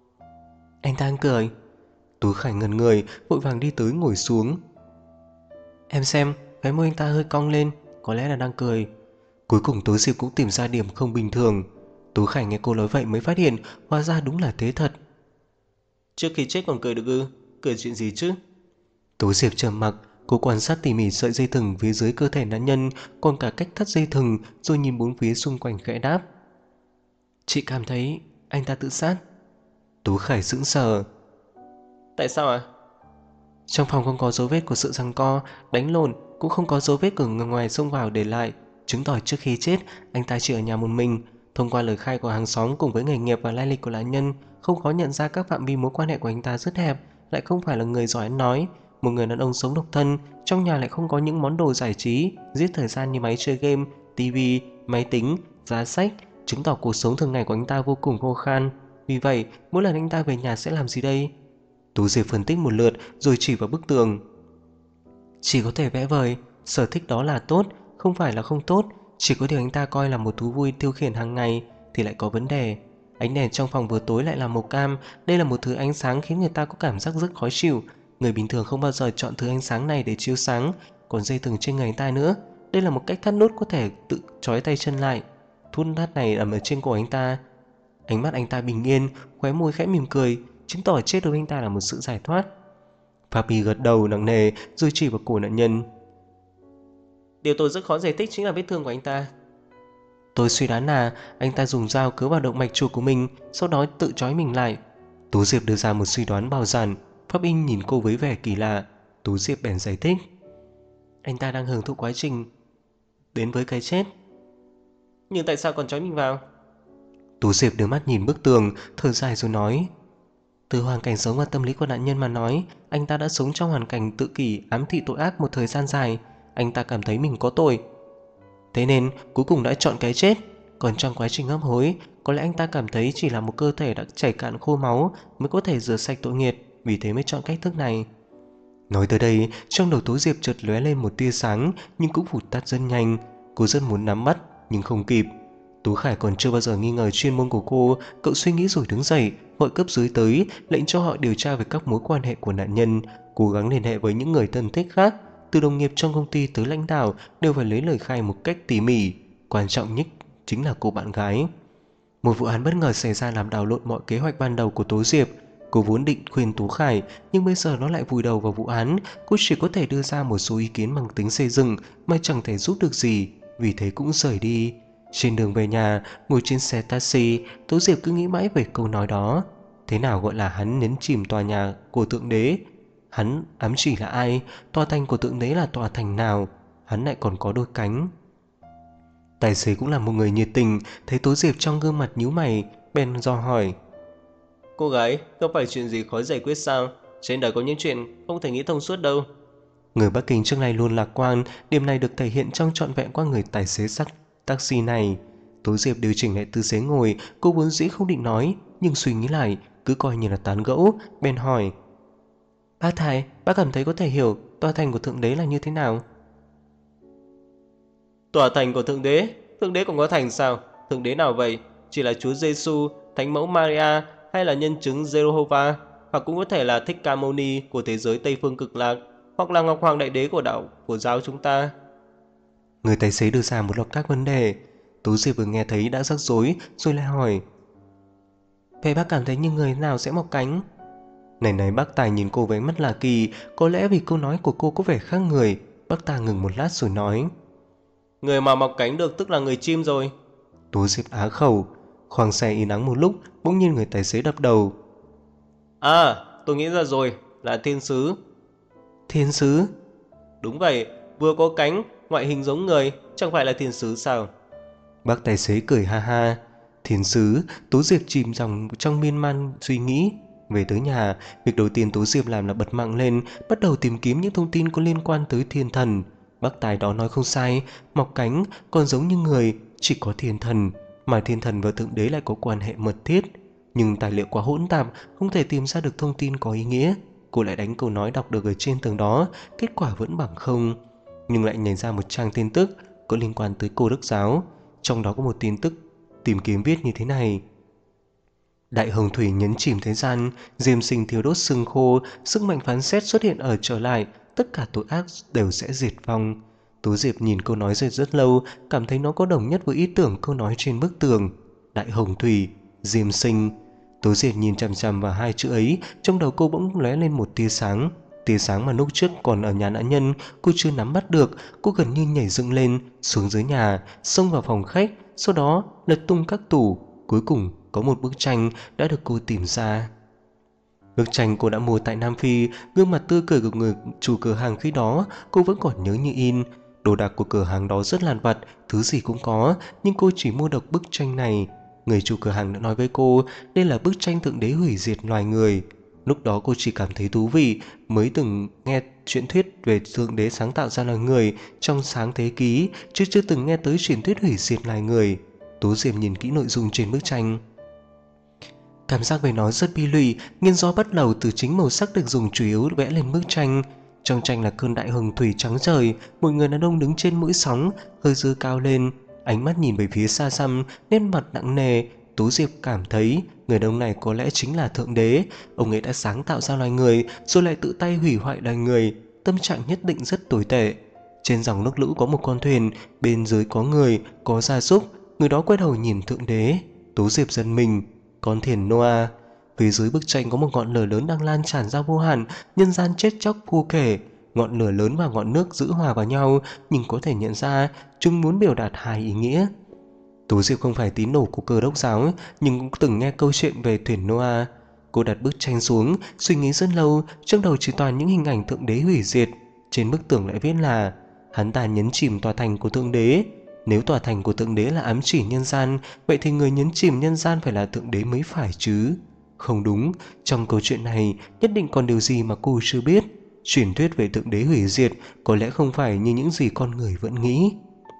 Anh ta đang cười. Tú Khải ngẩn người, vội vàng đi tới ngồi xuống. Em xem, Cái môi anh ta hơi cong lên, có lẽ là đang cười. Cuối cùng Tố Diệp cũng tìm ra điểm không bình thường. Tú Khải nghe cô nói vậy mới phát hiện hóa ra đúng là thế thật. Trước khi chết còn cười được ư? Cười chuyện gì chứ? Tố Diệp trầm mặc, cô quan sát tỉ mỉ sợi dây thừng phía dưới cơ thể nạn nhân, còn cả cách thắt dây thừng, rồi nhìn bốn phía xung quanh khẽ đáp. Chị cảm thấy anh ta tự sát. Tú Khải sững sờ. Tại sao à? Trong phòng không có dấu vết của sự giằng co, đánh lộn, cũng không có dấu vết của người ngoài xông vào để lại, chứng tỏ trước khi chết anh ta chỉ ở nhà một mình. Thông qua lời khai của hàng xóm cùng với nghề nghiệp và lai lịch của nạn nhân, không khó nhận ra các phạm vi mối quan hệ của anh ta rất hẹp, lại không phải là người giỏi ăn nói. Một người đàn ông sống độc thân, trong nhà lại không có những món đồ giải trí, giết thời gian như máy chơi game, tivi, máy tính, giá sách, chứng tỏ cuộc sống thường ngày của anh ta vô cùng khô khan. Vì vậy, mỗi lần anh ta về nhà sẽ làm gì đây? Tú Diệp phân tích một lượt rồi chỉ vào bức tường. Chỉ có thể vẽ vời, sở thích đó là tốt, không phải là không tốt, chỉ có điều anh ta coi là một thú vui tiêu khiển hàng ngày thì lại có vấn đề. Ánh đèn trong phòng vừa tối lại là màu cam, đây là một thứ ánh sáng khiến người ta có cảm giác rất khó chịu. Người bình thường không bao giờ chọn thứ ánh sáng này để chiếu sáng, còn dây thừng trên người anh ta nữa. Đây là một cách thắt nút có thể tự trói tay chân lại. Thút thắt này nằm ở trên cổ anh ta. Ánh mắt anh ta bình yên, khóe môi khẽ mỉm cười, chứng tỏ chết đối với anh ta là một sự giải thoát. Papi gật đầu nặng nề rồi chỉ vào cổ nạn nhân. Điều tôi rất khó giải thích chính là vết thương của anh ta. Tôi suy đoán là anh ta dùng dao cứa vào động mạch chủ của mình, sau đó tự trói mình lại. Tú Diệp đưa ra một suy đoán bao giản. Pháp Y nhìn cô với vẻ kỳ lạ. Tú Diệp bèn giải thích. Anh ta đang hưởng thụ quá trình đến với cái chết. Nhưng tại sao còn trói mình vào? Tú Diệp đưa mắt nhìn bức tường, thở dài rồi nói. Từ hoàn cảnh sống và tâm lý của nạn nhân mà nói, anh ta đã sống trong hoàn cảnh tự kỷ ám thị tội ác một thời gian dài. Anh ta cảm thấy mình có tội, thế nên cuối cùng đã chọn cái chết. Còn trong quá trình hấp hối, có lẽ anh ta cảm thấy chỉ là một cơ thể đã chảy cạn khô máu mới có thể rửa sạch tội nghiệt, vì thế mới chọn cách thức này. Nói tới đây, trong đầu Tố Diệp chợt lóe lên một tia sáng, nhưng cũng vụt tắt rất nhanh. Cô rất muốn nắm bắt nhưng không kịp. Tú Khải còn chưa bao giờ nghi ngờ chuyên môn của cô. Cậu suy nghĩ rồi đứng dậy, gọi cấp dưới tới, lệnh cho họ điều tra về các mối quan hệ của nạn nhân, cố gắng liên hệ với những người thân thích khác. Từ đồng nghiệp trong công ty tới lãnh đạo đều phải lấy lời khai một cách tỉ mỉ. Quan trọng nhất chính là cô bạn gái. Một vụ án bất ngờ xảy ra làm đảo lộn mọi kế hoạch ban đầu của Tố Diệp. Cô vốn định khuyên Tú Khải, nhưng bây giờ nó lại vùi đầu vào vụ án. Cô chỉ có thể đưa ra một số ý kiến bằng tính xây dựng mà chẳng thể giúp được gì, vì thế cũng rời đi. Trên đường về nhà, ngồi trên xe taxi, Tố Diệp cứ nghĩ mãi về câu nói đó. Thế nào gọi là hắn nhấn chìm tòa nhà của Thượng Đế? Hắn ám chỉ là ai? Tòa thành của Thượng Đế là tòa thành nào? Hắn lại còn có đôi cánh. Tài xế cũng là một người nhiệt tình, thấy Tố Diệp trong gương mặt nhíu mày, bèn dò hỏi. Cô gái, có phải chuyện gì khó giải quyết sao? Trên đời có những chuyện không thể nghĩ thông suốt đâu. Người Bắc Kinh trước nay luôn lạc quan, điểm này được thể hiện trong trọn vẹn qua người tài xế sắc taxi này. Tố Diệp điều chỉnh lại tư thế ngồi, cô vốn dĩ không định nói, nhưng suy nghĩ lại, cứ coi như là tán gẫu, bèn hỏi. Bác Thái, bác cảm thấy có thể hiểu tòa thành của Thượng Đế là như thế nào? Tòa thành của Thượng Đế? Thượng Đế còn có thành sao? Thượng Đế nào vậy? Chỉ là Chúa Giêsu, Thánh mẫu Maria hay là nhân chứng Jehovah? Hoặc cũng có thể là Thích Ca Mâu Ni của thế giới Tây phương cực lạc, hoặc là Ngọc Hoàng Đại Đế của đạo của giáo chúng ta. Người tài xế đưa ra một loạt các vấn đề. Tú Diệp vừa nghe thấy đã rắc rối, rồi lại hỏi. Vậy bác cảm thấy như người nào sẽ mọc cánh? Này bác Tài nhìn cô với ánh mắt lạ kỳ, có lẽ vì câu nói của cô có vẻ khác người. Bác ta ngừng một lát rồi nói. Người mà mọc cánh được tức là người chim rồi. Tú Diệp á khẩu. Khoang xe im ắng một lúc, bỗng nhiên người tài xế đập đầu. À, tôi nghĩ ra rồi, là thiên sứ. Thiên sứ? Đúng vậy, vừa có cánh, ngoại hình giống người, chẳng phải là thiên sứ sao? Bác tài xế cười ha ha. Thiên sứ? Tú Diệp chìm dòng trong miên man suy nghĩ. Về tới nhà, việc đầu tiên Tú Diệp làm là bật mạng lên, bắt đầu tìm kiếm những thông tin có liên quan tới thiên thần. Bác tài đó nói không sai, mọc cánh còn giống như người, chỉ có thiên thần, mà thiên thần và Thượng Đế lại có quan hệ mật thiết. Nhưng tài liệu quá hỗn tạp, không thể tìm ra được thông tin có ý nghĩa. Cô lại đánh câu nói đọc được ở trên tường đó, kết quả vẫn bằng không. Nhưng lại nhảy ra một trang tin tức có liên quan tới Cô Đức Giáo. Trong đó có một tin tức tìm kiếm viết như thế này. Đại hồng thủy nhấn chìm thế gian, diêm sinh thiêu đốt sương khô, sức mạnh phán xét xuất hiện ở trở lại, tất cả tội ác đều sẽ diệt vong. Tú Diệp nhìn câu nói rất lâu, cảm thấy nó có đồng nhất với ý tưởng câu nói trên bức tường. Đại hồng thủy, diêm sinh. Tú Diệp nhìn chằm chằm vào hai chữ ấy, trong đầu cô bỗng lóe lên một tia sáng. Tia sáng mà lúc trước còn ở nhà nạn nhân cô chưa nắm bắt được. Cô gần như nhảy dựng lên, xuống dưới nhà, xông vào phòng khách, sau đó lật tung các tủ. Cuối cùng có một bức tranh đã được cô tìm ra. Bức tranh cô đã mua tại Nam Phi, gương mặt tươi cười của người chủ cửa hàng khi đó cô vẫn còn nhớ như in. Đồ đạc của cửa hàng đó rất lặt vặt, thứ gì cũng có, nhưng cô chỉ mua được bức tranh này. Người chủ cửa hàng đã nói với cô đây là bức tranh thượng đế hủy diệt loài người. Lúc đó cô chỉ cảm thấy thú vị, mới từng nghe truyền thuyết về thượng đế sáng tạo ra loài người trong sáng thế ký, chứ chưa từng nghe tới truyền thuyết hủy diệt loài người. Tú Diệp nhìn kỹ nội dung trên bức tranh. Cảm giác về nó rất bi lụy, nghiêng gió bắt đầu từ chính màu sắc được dùng chủ yếu vẽ lên bức tranh. Trong tranh là cơn đại hồng thủy trắng trời, một người đàn ông đứng trên mũi sóng, hơi giơ cao lên, ánh mắt nhìn về phía xa xăm, nét mặt nặng nề. Tú Diệp cảm thấy người đàn ông này có lẽ chính là thượng đế. Ông ấy đã sáng tạo ra loài người, rồi lại tự tay hủy hoại loài người. Tâm trạng nhất định rất tồi tệ. Trên dòng nước lũ có một con thuyền, bên dưới có người, có gia súc. Người đó quay đầu nhìn thượng đế. Tú Diệp giật mình. Con thuyền Noah. Phía dưới bức tranh có một ngọn lửa lớn đang lan tràn ra vô hạn, nhân gian chết chóc vô kể. Ngọn lửa lớn và ngọn nước giữ hòa vào nhau, nhưng có thể nhận ra chúng muốn biểu đạt hai ý nghĩa. Tú Diệp không phải tín đồ của Cơ đốc giáo, nhưng cũng từng nghe câu chuyện về thuyền Noah. Cô đặt bức tranh xuống, suy nghĩ rất lâu, trong đầu chỉ toàn những hình ảnh thượng đế hủy diệt. Trên bức tường lại viết là hắn ta nhấn chìm tòa thành của thượng đế. Nếu tòa thành của thượng đế là ám chỉ nhân gian, vậy thì người nhấn chìm nhân gian phải là thượng đế mới phải chứ. Không đúng, trong câu chuyện này nhất định còn điều gì mà cô chưa biết. Truyền thuyết về thượng đế hủy diệt có lẽ không phải như những gì con người vẫn nghĩ.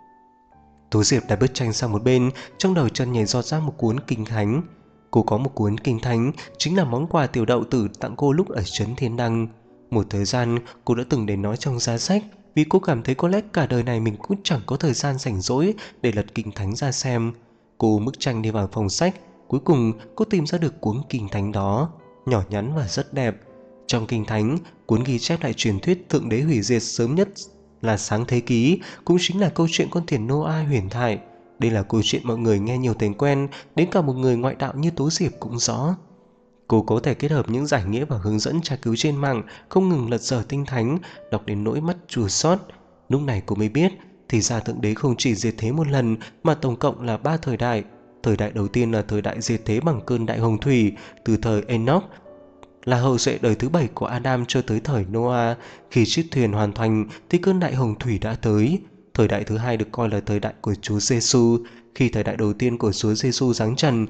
Tú Diệp đặt bức tranh sang một bên, trong đầu chân nhảy giọt ra một cuốn kinh thánh. Cô có một cuốn kinh thánh, chính là món quà tiểu đậu tử tặng cô lúc ở trấn Thiên Đăng. Một thời gian cô đã từng đến nói trong giá sách, vì cô cảm thấy có lẽ cả đời này mình cũng chẳng có thời gian rảnh rỗi để lật kinh thánh ra xem. Cô bức tranh đi vào phòng sách, cuối cùng cô tìm ra được cuốn kinh thánh đó, nhỏ nhắn và rất đẹp. Trong kinh thánh, cuốn ghi chép lại truyền thuyết thượng đế hủy diệt sớm nhất là sáng thế ký, cũng chính là câu chuyện con thuyền Noah huyền thoại. Đây là câu chuyện mọi người nghe nhiều thành quen, đến cả một người ngoại đạo như Tú Diệp cũng rõ. Cô có thể kết hợp những giải nghĩa và hướng dẫn tra cứu trên mạng, không ngừng lật dở kinh thánh, đọc đến nỗi mắt chua xót. Lúc này cô mới biết, thì ra thượng đế không chỉ diệt thế một lần mà tổng cộng là 3 thời đại. Thời đại đầu tiên là thời đại diệt thế bằng cơn đại hồng thủy, từ thời Enoch là hậu duệ đời thứ 7 của Adam cho tới thời Noah. Khi chiếc thuyền hoàn thành thì cơn đại hồng thủy đã tới. Thời đại thứ hai được coi là thời đại của Chúa Giêsu. Khi thời đại đầu tiên của Chúa Giêsu giáng trần,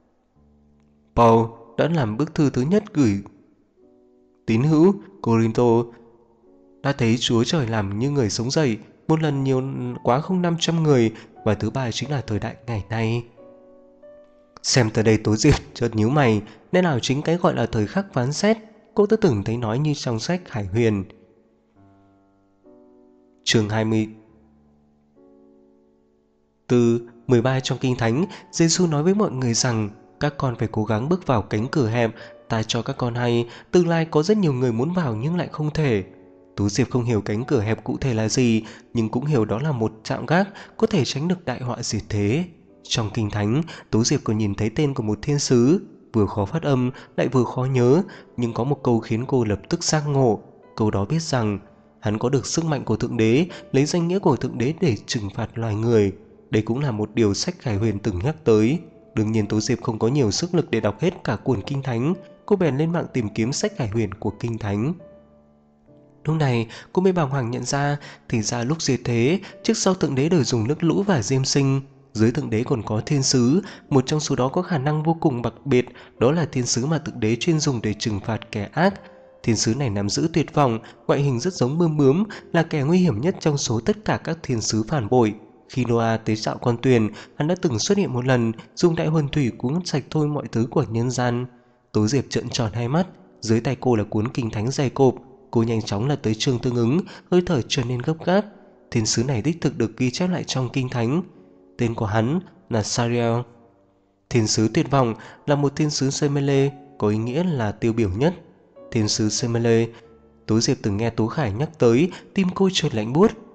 Paul đã làm bức thư thứ nhất gửi tín hữu Corinto, đã thấy Chúa Trời làm như người sống dậy, một lần nhiều quá không 500 người, và thứ ba chính là thời đại ngày nay. Xem tới đây Tố Diệp chợt nhíu mày, nên nào chính cái gọi là thời khắc phán xét cô đã từng thấy nói như trong sách Hải Huyền. Chương 13 trong Kinh Thánh, Giêsu nói với mọi người rằng các con phải cố gắng bước vào cánh cửa hẹp. Ta cho các con hay, tương lai có rất nhiều người muốn vào nhưng lại không thể. Tú Diệp không hiểu cánh cửa hẹp cụ thể là gì, nhưng cũng hiểu đó là một trạm gác có thể tránh được đại họa diệt thế. Trong Kinh Thánh, Tú Diệp còn nhìn thấy tên của một thiên sứ, vừa khó phát âm lại vừa khó nhớ, nhưng có một câu khiến cô lập tức giác ngộ. Câu đó biết rằng hắn có được sức mạnh của Thượng Đế, lấy danh nghĩa của Thượng Đế để trừng phạt loài người. Đây cũng là một điều sách Khải Huyền từng nhắc tới. Đương nhiên Tú Diệp không có nhiều sức lực để đọc hết cả cuốn Kinh Thánh, cô bèn lên mạng tìm kiếm sách Khải Huyền của Kinh Thánh. Lúc này cô mới bàng hoàng nhận ra, thì ra lúc diệt thế, trước sau Thượng Đế đều dùng nước lũ và diêm sinh. Dưới Thượng Đế còn có thiên sứ, một trong số đó có khả năng vô cùng đặc biệt, đó là thiên sứ mà Thượng Đế chuyên dùng để trừng phạt kẻ ác. Thiên sứ này nắm giữ tuyệt vọng, ngoại hình rất giống bươm bướm, là kẻ nguy hiểm nhất trong số tất cả các thiên sứ phản bội. Khi Noah tế tạo con thuyền, hắn đã từng xuất hiện một lần, dùng đại hồn thủy cuốn sạch thôi mọi thứ của nhân gian. Tố Diệp trợn tròn hai mắt, dưới tay cô là cuốn Kinh Thánh dày cộp. Cô nhanh chóng lật tới chương tương ứng, hơi thở trở nên gấp gáp. Thiên sứ này đích thực được ghi chép lại trong Kinh Thánh. Tên của hắn là Sariel. Thiên sứ tuyệt vọng là một thiên sứ Semele, có ý nghĩa là tiêu biểu nhất. Thiên sứ Semele, Tú Diệp từng nghe Tú Khải nhắc tới, tim cô chợt lạnh buốt.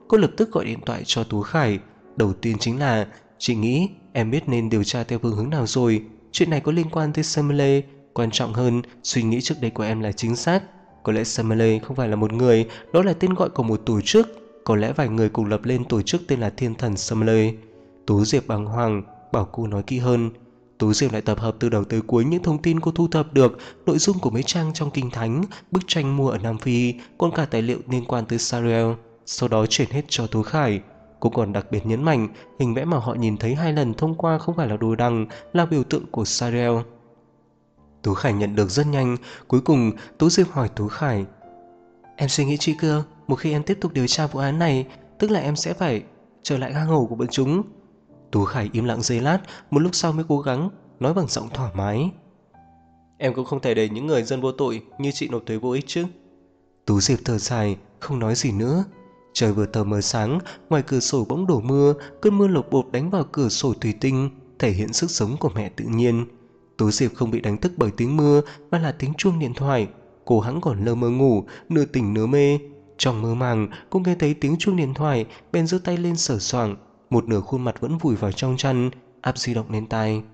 cô lập tức gọi điện thoại cho Tú Khải. Đầu tiên chính là: chị nghĩ em biết nên điều tra theo phương hướng nào rồi. Chuyện này có liên quan tới Semele. Quan trọng hơn, suy nghĩ trước đây của em là chính xác. Có lẽ Semele không phải là một người, đó là tên gọi của một tổ chức. Có lẽ vài người cùng lập lên tổ chức tên là Thiên Thần Semele. Tú Diệp bàng hoàng, bảo cô nói kỹ hơn. Tú Diệp lại tập hợp từ đầu tới cuối những thông tin cô thu thập được, nội dung của mấy trang trong Kinh Thánh, bức tranh mua ở Nam Phi, còn cả tài liệu liên quan tới Sariel. Sau đó chuyển hết cho Tú Khải. Cô còn đặc biệt nhấn mạnh hình vẽ mà họ nhìn thấy 2 lần thông qua không phải là đồ đằng, là biểu tượng của Sariel. Tú Khải nhận được rất nhanh. Cuối cùng Tú Diệp hỏi Tú Khải: em suy nghĩ kỹ chưa? Một khi em tiếp tục điều tra vụ án này, tức là em sẽ phải trở lại hang ổ của bọn chúng. Tú Khải im lặng giây lát, một lúc sau mới cố gắng nói bằng giọng thoải mái: em cũng không thể để những người dân vô tội như chị nộp thuế vô ích chứ. Tú Diệp thở dài, không nói gì nữa. Trời vừa tờ mờ sáng, ngoài cửa sổ bỗng đổ mưa, cơn mưa lộc bộp đánh vào cửa sổ thủy tinh, thể hiện sức sống của mẹ tự nhiên. Tú Diệp không bị đánh thức bởi tiếng mưa, mà là tiếng chuông điện thoại. Cô hẵng còn lơ mơ ngủ, nửa tỉnh nửa mê. Trong mơ màng, cô nghe thấy tiếng chuông điện thoại, bèn giơ tay lên sờ soạng, một nửa khuôn mặt vẫn vùi vào trong chăn, áp di động lên tai.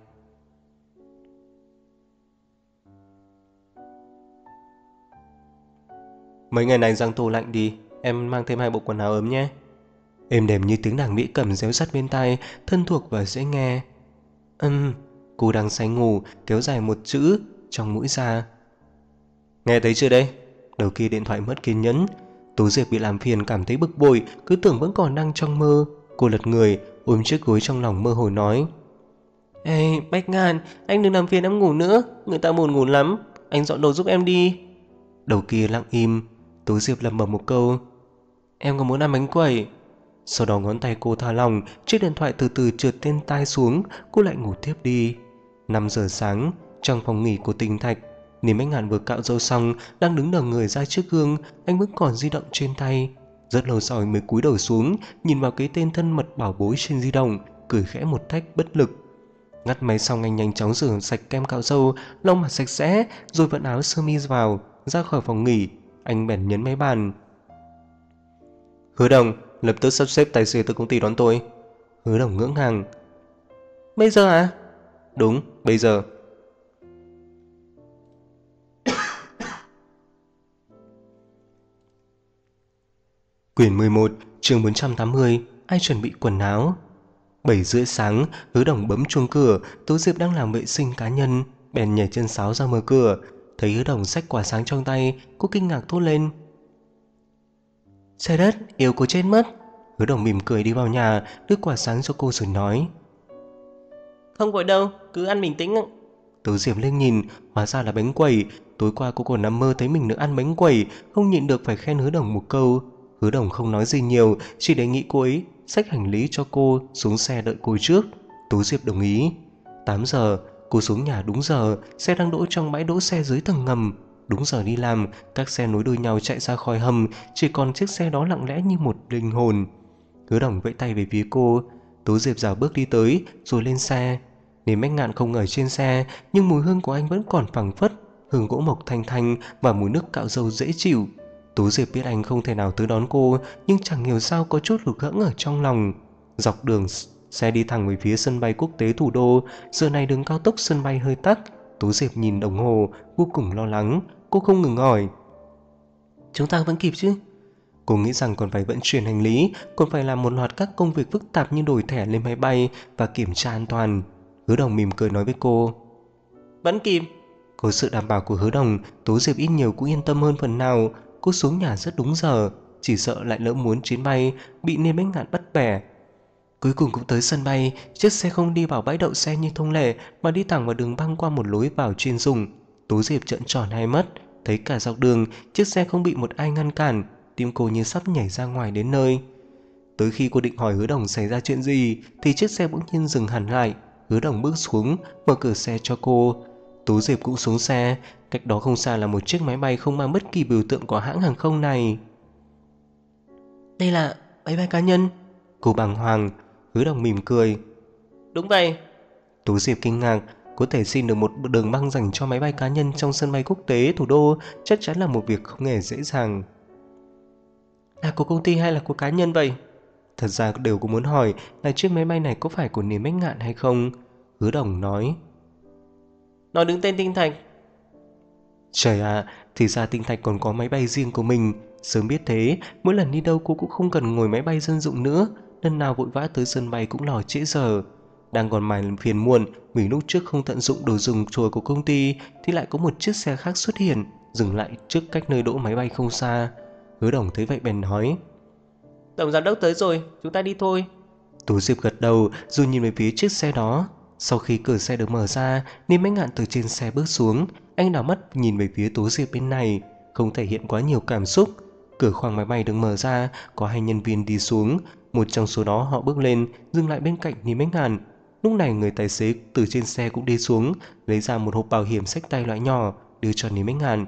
Mấy ngày này Giang Tô lạnh đi, em mang thêm 2 bộ quần áo ấm nhé. Êm đềm như tiếng đàn mỹ cầm réo rắt bên tai, thân thuộc và dễ nghe. Cô đang say ngủ, kéo dài một chữ trong mũi ra. Nghe thấy chưa đây? Đầu kia điện thoại mất kiên nhẫn. Tú Diệp bị làm phiền cảm thấy bực bội, cứ tưởng vẫn còn đang trong mơ. Cô lật người, ôm chiếc gối trong lòng mơ hồ nói: ê Bách Ngàn, anh đừng làm phiền em ngủ nữa, người ta buồn ngủ lắm. Anh dọn đồ giúp em đi. Đầu kia lặng im. Tú Diệp lẩm bẩm một câu: em có muốn ăn bánh quẩy. Sau đó ngón tay cô thả lỏng, chiếc điện thoại từ từ trượt tên tai xuống. Cô lại ngủ tiếp đi. 5 giờ sáng, trong phòng nghỉ của Tinh Thạch, Niềm Bách Ngạn vừa cạo râu xong, đang đứng đờ người ra trước gương. Anh vẫn còn di động trên tay. Rất lâu sau mới cúi đầu xuống, nhìn vào cái tên thân mật bảo bối trên di động, cười khẽ một cách bất lực. Ngắt máy xong, anh nhanh chóng rửa sạch kem cạo râu, lau mặt sạch sẽ, rồi vận áo sơ mi vào, ra khỏi phòng nghỉ. Anh bèn nhấn máy bàn: Hứa Đồng, lập tức sắp xếp tài xế tới công ty đón tôi. Hứa Đồng ngỡ ngàng: bây giờ à? Đúng, bây giờ. Quyển 11, chương 480, ai chuẩn bị quần áo. 7 rưỡi sáng, Hứa Đồng bấm chuông cửa. Tú Diệp đang làm vệ sinh cá nhân, bèn nhảy chân sáo ra mở cửa. Thấy Hứa Đồng xách quả sáng trong tay, cô kinh ngạc thốt lên: trời đất, yêu cô chết mất. Hứa Đồng mỉm cười đi vào nhà, đưa quả sáng cho cô rồi nói: không vội đâu, cứ ăn bình tĩnh. Tú Diệp lên nhìn, hóa ra là bánh quẩy. Tối qua cô còn nằm mơ thấy mình được ăn bánh quẩy, không nhịn được phải khen Hứa Đồng một câu. Hứa Đồng không nói gì nhiều, chỉ đề nghị cô ấy xách hành lý cho cô xuống xe đợi cô trước. Tú Diệp đồng ý. 8 giờ, cô xuống nhà đúng giờ, xe đang đỗ trong bãi đỗ xe dưới tầng ngầm. Đúng giờ đi làm, các xe nối đuôi nhau chạy ra khỏi hầm, chỉ còn chiếc xe đó lặng lẽ như một linh hồn. Hứa Đồng vẫy tay về phía cô. Tú Diệp rảo bước đi tới, rồi lên xe. Niềm Bách Ngạn không ở trên xe, nhưng mùi hương của anh vẫn còn phảng phất, hương gỗ mộc thanh thanh và mùi nước cạo râu dễ chịu. Tú Diệp biết anh không thể nào tới đón cô, nhưng chẳng hiểu sao có chút hụt hẫng ở trong lòng. Dọc đường, xe đi thẳng về phía sân bay quốc tế thủ đô. Giờ này đường cao tốc sân bay hơi tắc. Tú Diệp nhìn đồng hồ, vô cùng lo lắng. Cô không ngừng hỏi: chúng ta vẫn kịp chứ? Cô nghĩ rằng còn phải vận chuyển hành lý, còn phải làm một loạt các công việc phức tạp như đổi thẻ lên máy bay và kiểm tra an toàn. Hứa Đồng mỉm cười nói với cô: vẫn kịp. Có sự đảm bảo của Hứa Đồng, Tú Diệp ít nhiều cũng yên tâm hơn phần nào. Cô xuống nhà rất đúng giờ, chỉ sợ lại lỡ muốn chuyến bay bị Niềm Bách Ngạn bắt bẻ. Cuối cùng cũng tới sân bay. Chiếc xe không đi vào bãi đậu xe như thông lệ, mà đi thẳng vào đường băng qua một lối vào chuyên dùng. Tú Diệp trợn tròn hai mắt, thấy cả dọc đường chiếc xe không bị một ai ngăn cản, tim cô như sắp nhảy ra ngoài đến nơi. Tới khi cô định hỏi Hứa Đồng xảy ra chuyện gì, thì chiếc xe bỗng nhiên dừng hẳn lại. Hứa Đồng bước xuống, mở cửa xe cho cô. Tú Diệp cũng xuống xe. Cách đó không xa là một chiếc máy bay không mang bất kỳ biểu tượng của hãng hàng không này. Đây là máy bay cá nhân? Cô bàng hoàng. Hứa Đồng mỉm cười: đúng vậy. Tú Diệp kinh ngạc. Có thể xin được một đường băng dành cho máy bay cá nhân trong sân bay quốc tế thủ đô chắc chắn là một việc không hề dễ dàng. Là của công ty hay là của cá nhân vậy? Thật ra đều có muốn hỏi là chiếc máy bay này có phải của Niềm Bách Ngạn hay không. Hứa Đồng nói. Nó đứng tên Tinh Thạch. Trời ạ, thì ra Tinh Thạch còn có máy bay riêng của mình. Sớm biết thế, mỗi lần đi đâu cô cũng không cần ngồi máy bay dân dụng nữa. Lần nào vội vã tới sân bay cũng lò trễ giờ. Đang còn mải phiền muộn vì lúc trước không tận dụng đồ dùng chùa của công ty thì lại có một chiếc xe khác xuất hiện, dừng lại trước cách nơi đỗ máy bay không xa. Hứa Đồng thấy vậy bèn nói. Tổng giám đốc tới rồi, chúng ta đi thôi. Tú Diệp gật đầu rồi nhìn về phía chiếc xe đó. Sau khi cửa xe được mở ra, Niêm Bách Ngạn từ trên xe bước xuống. Anh đảo mắt nhìn về phía Tú Diệp bên này, không thể hiện quá nhiều cảm xúc. Cửa khoang máy bay được mở ra, có hai nhân viên đi xuống. Một trong số đó họ bước lên, dừng lại bên cạnh Niêm Bách Ngạn. Lúc này người tài xế từ trên xe cũng đi xuống, lấy ra một hộp bảo hiểm xách tay loại nhỏ, đưa cho Niêm Bách Ngạn.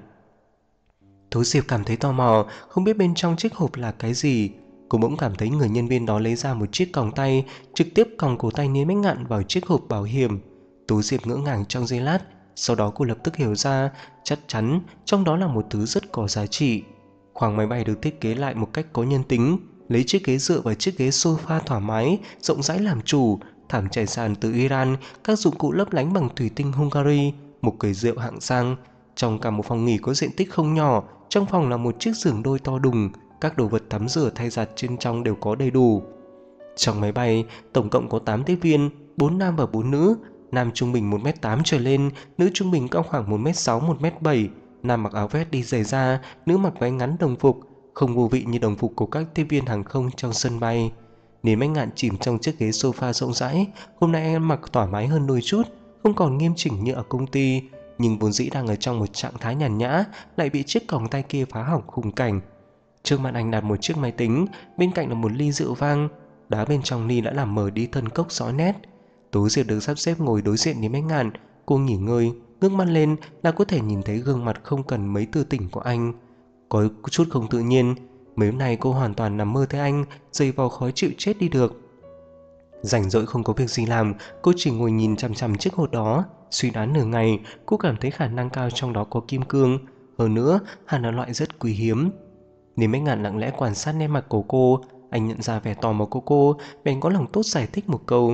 Tú Diệp cảm thấy tò mò, không biết bên trong chiếc hộp là cái gì. Cô bỗng cảm thấy người nhân viên đó lấy ra một chiếc còng tay, trực tiếp còng cổ tay Niêm Bách Ngạn vào chiếc hộp bảo hiểm. Tú Diệp ngỡ ngàng trong giây lát, sau đó cô lập tức hiểu ra, chắc chắn trong đó là một thứ rất có giá trị. Khoang máy bay được thiết kế lại một cách có nhân tính, lấy chiếc ghế dựa và chiếc ghế sofa thoải mái, rộng rãi làm chủ, thảm trải sàn từ Iran, các dụng cụ lấp lánh bằng thủy tinh Hungary, một quầy rượu hạng sang. Trong cả một phòng nghỉ có diện tích không nhỏ, trong phòng là một chiếc giường đôi to đùng, các đồ vật tắm rửa thay giặt trên trong đều có đầy đủ. Trong máy bay, tổng cộng có 8 tiếp viên, 4 nam và 4 nữ. Nam trung bình 1m8 trở lên, nữ trung bình cao khoảng 1m6, 1m7. Nam mặc áo vest đi giày da, nữ mặc váy ngắn đồng phục, không vô vị như đồng phục của các tiếp viên hàng không trong sân bay. Niềm Bách Ngạn chìm trong chiếc ghế sofa rộng rãi, hôm nay em mặc thoải mái hơn đôi chút, không còn nghiêm chỉnh như ở công ty, nhưng vốn dĩ đang ở trong một trạng thái nhàn nhã, lại bị chiếc còng tay kia phá hỏng khung cảnh. Trước mặt anh đặt một chiếc máy tính, bên cạnh là một ly rượu vang, đá bên trong ly đã làm mờ đi thân cốc rõ nét. Tú Diệp được sắp xếp ngồi đối diện Niềm Bách Ngạn, cô nghỉ ngơi, ngước mắt lên là có thể nhìn thấy gương mặt không cần mấy tư tỉnh của anh. Có chút không tự nhiên, mấy hôm nay cô hoàn toàn nằm mơ thấy anh, dày vò khó chịu chết đi được. Rảnh rỗi không có việc gì làm, cô chỉ ngồi nhìn chằm chằm chiếc hộp đó, suy đoán nửa ngày. Cô cảm thấy khả năng cao trong đó có kim cương, hơn nữa hẳn là loại rất quý hiếm. Niềm Bách Ngạn lặng lẽ quan sát nét mặt của cô, anh nhận ra vẻ tò mò của cô, bèn có lòng tốt giải thích một câu.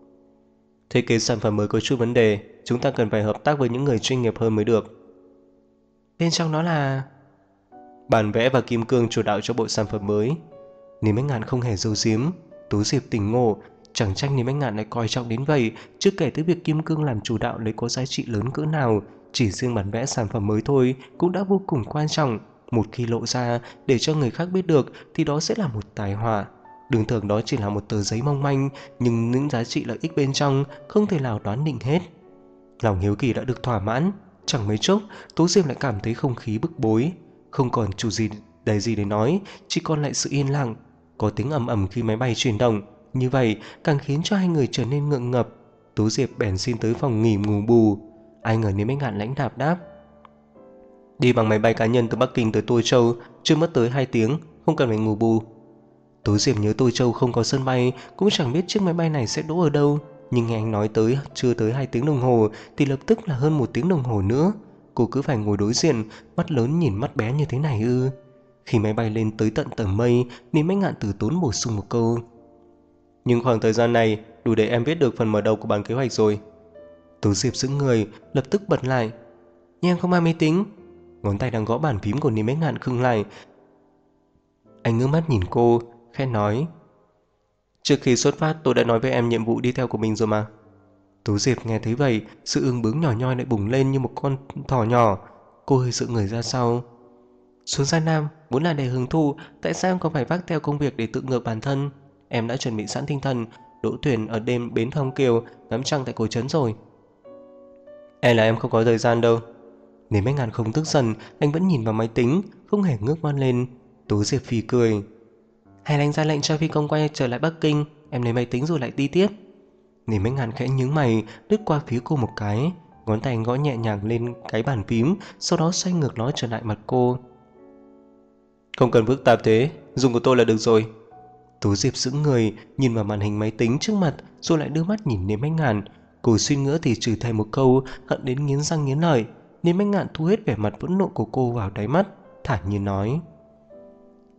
Thiết kế sản phẩm mới có chút vấn đề, chúng ta cần phải hợp tác với những người chuyên nghiệp hơn mới được. Bên trong đó là bản vẽ và kim cương chủ đạo cho bộ sản phẩm mới. Niềm Bách Ngạn không hề giấu giếm. Tú Diệp tỉnh ngộ, chẳng trách Niềm Bách Ngạn lại coi trọng đến vậy. Chưa kể tới việc kim cương làm chủ đạo lấy có giá trị lớn cỡ nào, chỉ riêng bản vẽ sản phẩm mới thôi cũng đã vô cùng quan trọng. Một khi lộ ra để cho người khác biết được thì đó sẽ là một tai họa. Đường thường đó chỉ là một tờ giấy mong manh, nhưng những giá trị lợi ích bên trong không thể nào đoán định hết. Lòng hiếu kỳ đã được thỏa mãn, chẳng mấy chốc Tú Diệp lại cảm thấy không khí bức bối, không còn chủ gì đầy gì để nói, chỉ còn lại sự yên lặng. Có tiếng ầm ầm khi máy bay chuyển động, như vậy càng khiến cho hai người trở nên ngượng ngập. Tú Diệp bèn xin tới phòng nghỉ ngủ bù. Ai ngờ Niêm Bách Ngạn lãnh đạp đáp. Đi bằng máy bay cá nhân từ Bắc Kinh tới Tô Châu chưa mất tới 2 tiếng, không cần phải ngủ bù. Tú Diệp nhớ Tô Châu không có sân bay, cũng chẳng biết chiếc máy bay này sẽ đỗ ở đâu, nhưng nghe anh nói tới chưa tới 2 tiếng đồng hồ thì lập tức là hơn 1 tiếng đồng hồ nữa. Cô cứ phải ngồi đối diện, mắt lớn nhìn mắt bé như thế này ư? Khi máy bay lên tới tận tầng mây, Niềm Bách Ngạn từ tốn bổ sung một câu. Nhưng khoảng thời gian này đủ để em viết được phần mở đầu của bản kế hoạch rồi. Tú Diệp sững người, lập tức bật lại. Nhưng em không mang máy tính. Ngón tay đang gõ bàn phím của Niềm Bách Ngạn khựng lại. Anh ngước mắt nhìn cô, khẽ nói. Trước khi xuất phát tôi đã nói với em nhiệm vụ đi theo của mình rồi mà. Tú Diệp nghe thấy vậy, sự ương bướng nhỏ nhoi lại bùng lên như một con thỏ nhỏ. Cô hơi dựng người ra sau. Xuống Giang Nam vốn là để hưởng thụ, tại sao em còn phải vác theo công việc để tự ngược bản thân? Em đã chuẩn bị sẵn tinh thần, đỗ thuyền ở đêm bến Thông Kiều, ngắm trăng tại cổ trấn rồi. E là em không có thời gian đâu. Nếu Bách Ngạn không tức giận, anh vẫn nhìn vào máy tính, không hề ngước mắt lên. Tú Diệp phì cười. Hay là anh ra lệnh cho phi công quay trở lại Bắc Kinh, em lấy máy tính rồi lại đi tiếp. Niềm Bách Ngạn khẽ nhướng mày, lướt qua phía cô một cái, ngón tay gõ nhẹ nhàng lên cái bàn phím, sau đó xoay ngược nó trở lại mặt cô. Không cần phức tạp thế, dùng của tôi là được rồi. Tú Diệp sững người, nhìn vào màn hình máy tính trước mặt, rồi lại đưa mắt nhìn Niềm Bách Ngạn. Cô suy ngỡ thì chửi thề một câu, hận đến nghiến răng nghiến lợi. Niềm Bách Ngạn thu hết vẻ mặt phẫn nộ của cô vào đáy mắt, thản nhiên nói.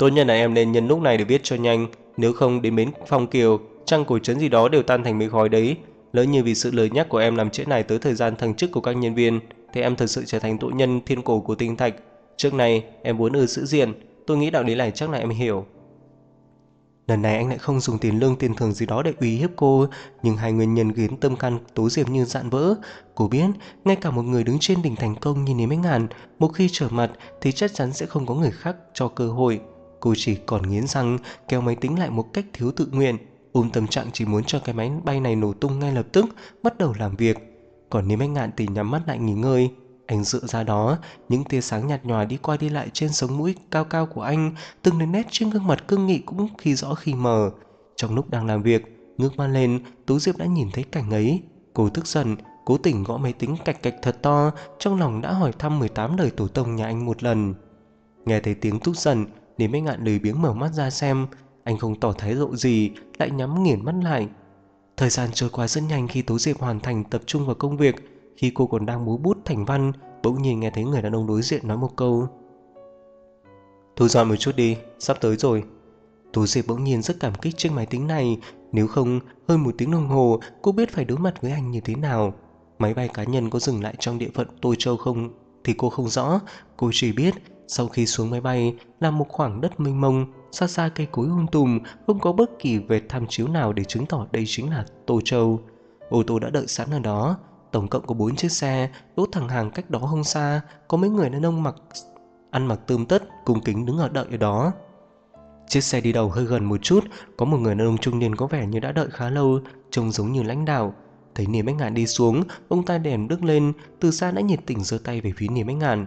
Tốt nhất là em nên nhân lúc này để viết cho nhanh, nếu không đến bến Phong Kiều, trăng cổ trấn gì đó đều tan thành mây khói đấy. Lỡ như vì sự lời nhắc của em làm trễ nải tới thời gian thăng chức của các nhân viên, thì em thật sự trở thành tội nhân thiên cổ của tinh thạch. Trước này em vốn giữ diện, tôi nghĩ đạo lý này chắc là em hiểu. Lần này anh lại không dùng tiền lương tiền thưởng gì đó để uy hiếp cô, nhưng hai nguyên nhân khiến tâm can Tố Diệp như dạn vỡ. Cô biết, ngay cả một người đứng trên đỉnh thành công như Lý Minh Ngàn, một khi trở mặt thì chắc chắn sẽ không có người khác cho cơ hội. Cô chỉ còn nghiến răng, kéo máy tính lại một cách thiếu tự nguyện, ôm tâm trạng chỉ muốn cho cái máy bay này nổ tung ngay lập tức, bắt đầu làm việc. Còn Lý Minh Ngạn thì nhắm mắt lại nghỉ ngơi. Anh dựa ra đó, những tia sáng nhạt nhòa đi qua đi lại trên sống mũi cao cao của anh, từng đường nét trên gương mặt cương nghị cũng khi rõ khi mờ. Trong lúc đang làm việc, ngước mắt lên, Tú Diệp đã nhìn thấy cảnh ấy. Cô tức giận, cố tình gõ máy tính cạch cạch thật to, trong lòng đã hỏi thăm 18 đời tổ tông nhà anh một lần. Nghe thấy tiếng tức giận, Lý Minh Ngạn lười biếng mở mắt ra xem. Anh không tỏ thái độ gì, lại nhắm nghiền mắt lại. Thời gian trôi qua rất nhanh khi Tố Diệp hoàn thành tập trung vào công việc. Khi cô còn đang múa bút thành văn, bỗng nhiên nghe thấy người đàn ông đối diện nói một câu: "Thu dọn một chút đi, sắp tới rồi." Tố Diệp bỗng nhiên rất cảm kích trước máy tính này. Nếu không, hơn 1 tiếng đồng hồ, cô biết phải đối mặt với anh như thế nào. Máy bay cá nhân có dừng lại trong địa phận Tô Châu không thì cô không rõ. Cô chỉ biết sau khi xuống máy bay là một khoảng đất mênh mông, xa xa cây cối tùm, không có bất kỳ vệt tham chiếu nào để chứng tỏ đây chính là Tô Châu. Ô tô đã đợi sẵn ở đó. Tổng cộng có 4 chiếc xe, đỗ thẳng hàng cách đó không xa. Có mấy người đàn ông ăn mặc tươm tất, cung kính đứng đợi ở đó. Chiếc xe đi đầu hơi gần một chút, có một người đàn ông trung niên có vẻ như đã đợi khá lâu, trông giống như lãnh đạo. Thấy Niềm Bách Ngạn đi xuống, ông ta đèn đứt lên, từ xa đã nhiệt tình giơ tay về phía Niềm Bách Ngạn.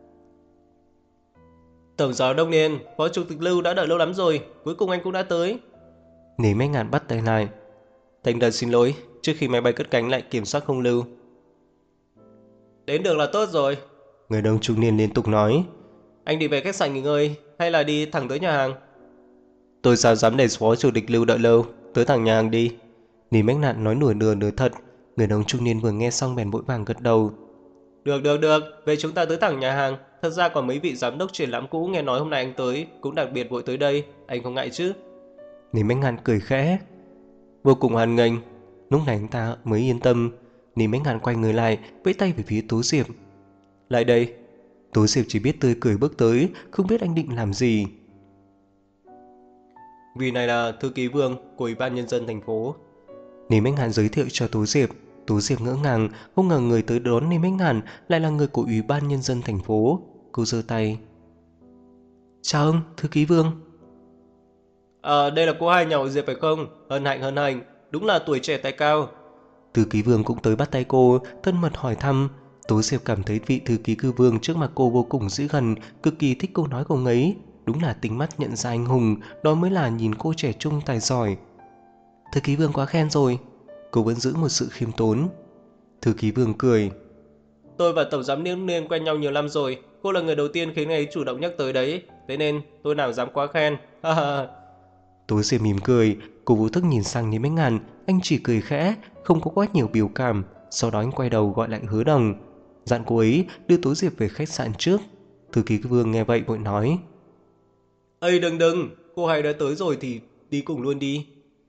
"Tổng giám đốc Niên, Phó Chủ tịch Lưu đã đợi lâu lắm rồi, cuối cùng anh cũng đã tới." Niềm Bách Ngạn bắt tay lại. "Thành thật xin lỗi, trước khi máy bay cất cánh lại kiểm soát không lưu." "Đến đường là tốt rồi," người đàn ông trung niên liên tục nói. "Anh đi về khách sạn nghỉ ngơi hay là đi thẳng tới nhà hàng?" "Tôi sao dám để Phó Chủ tịch Lưu đợi lâu, tới thẳng nhà hàng đi." Lý Bách Nạn nói nửa thật. Người đàn ông trung niên vừa nghe xong bèn vội vàng gật đầu. Được, vậy chúng ta tới thẳng nhà hàng. Thật ra còn mấy vị giám đốc triển lãm cũ nghe nói hôm nay anh tới, cũng đặc biệt vội tới đây, anh không ngại chứ?" Lý Bách Ngạn cười khẽ. "Vô cùng hoan nghênh." Lúc này anh ta mới yên tâm. Lý Bách Ngạn quay người lại, vẫy tay về phía Tố Diệp. "Lại đây." Tố Diệp chỉ biết tươi cười bước tới, không biết anh định làm gì. "Vị này là thư ký Vương của Ủy ban Nhân dân thành phố." Lý Bách Ngạn giới thiệu cho Tố Diệp. Tố Diệp ngỡ ngàng, không ngờ người tới đón Lý Bách Ngạn lại là người của Ủy ban Nhân dân thành phố. Cô giơ tay. "Chào ông, thư ký Vương." Đây là cô hai nhà họ Diệp phải không? Hân hạnh, đúng là tuổi trẻ tài cao." Thư ký Vương cũng tới bắt tay cô, thân mật hỏi thăm. Tố Diệp cảm thấy vị thư ký cư Vương trước mặt cô vô cùng dễ gần, cực kỳ thích câu nói của ông ấy. Đúng là tính mắt nhận ra anh hùng, đó mới là nhìn cô trẻ trung tài giỏi. "Thư ký Vương quá khen rồi." Cô vẫn giữ một sự khiêm tốn. Thư ký Vương cười. "Tôi và Tổng giám Niên quen nhau nhiều năm rồi, cô là người đầu tiên khiến anh ấy chủ động nhắc tới đấy, thế nên tôi nào dám quá khen." Tố Diệp mỉm cười, cô vô thức nhìn sang Lý Bách Ngạn, anh chỉ cười khẽ, không có quá nhiều biểu cảm. Sau đó anh quay đầu gọi lại Hứa Đồng, dặn cô ấy đưa Tố Diệp về khách sạn trước. Thư ký Vương nghe vậy vội nói. "Ây đừng, cô hai đã tới rồi thì đi cùng luôn đi."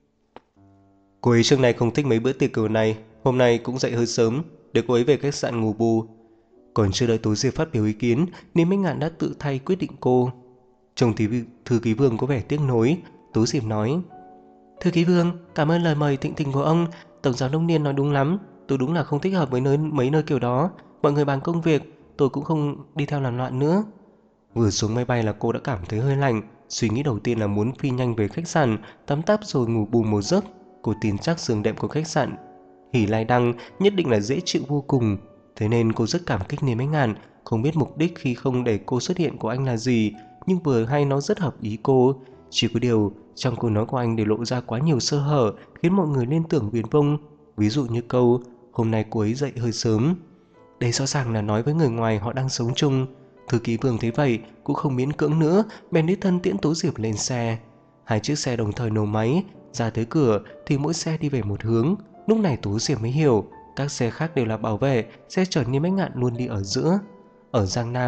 Cô ấy trước này không thích mấy bữa tiệc kiểu này, hôm nay cũng dậy hơi sớm, để cô ấy về khách sạn ngủ bù. Còn chưa đợi Tố Diệp phát biểu ý kiến, Lý Bách Ngạn đã tự thay quyết định cô. Trông thư ký Vương có vẻ tiếc nối. Tố Diệp nói. "Thư ký Vương, cảm ơn lời mời thịnh tình của ông. Tổng giám đốc Niên nói đúng lắm, tôi đúng là không thích hợp với mấy nơi kiểu đó. Mọi người bàn công việc, tôi cũng không đi theo làm loạn nữa." Vừa xuống máy bay là cô đã cảm thấy hơi lạnh. Suy nghĩ đầu tiên là muốn phi nhanh về khách sạn, tắm táp rồi ngủ bù một giấc. Cô tin chắc giường đệm của khách sạn Hỉ Lai Đăng nhất định là dễ chịu vô cùng. Thế nên cô rất cảm kích Niềm Bách Ngạn. Không biết mục đích khi không để cô xuất hiện của anh là gì, nhưng vừa hay nó rất hợp ý cô. Chỉ có điều trong câu nói của anh để lộ ra quá nhiều sơ hở, khiến mọi người liên tưởng viển vông. Ví dụ như câu "hôm nay cô ấy dậy hơi sớm", đây rõ ràng là nói với người ngoài họ đang sống chung. Thư ký Vương thấy vậy cũng không miễn cưỡng nữa, bèn đích thân tiễn Tố Diệp lên xe. Hai chiếc xe đồng thời nổ máy, ra tới cửa thì mỗi xe đi về một hướng. Lúc này Tố Diệp mới hiểu, các xe khác đều là bảo vệ, xe chở Niềm Bách Ngạn luôn đi ở giữa. Ở Giang Nam,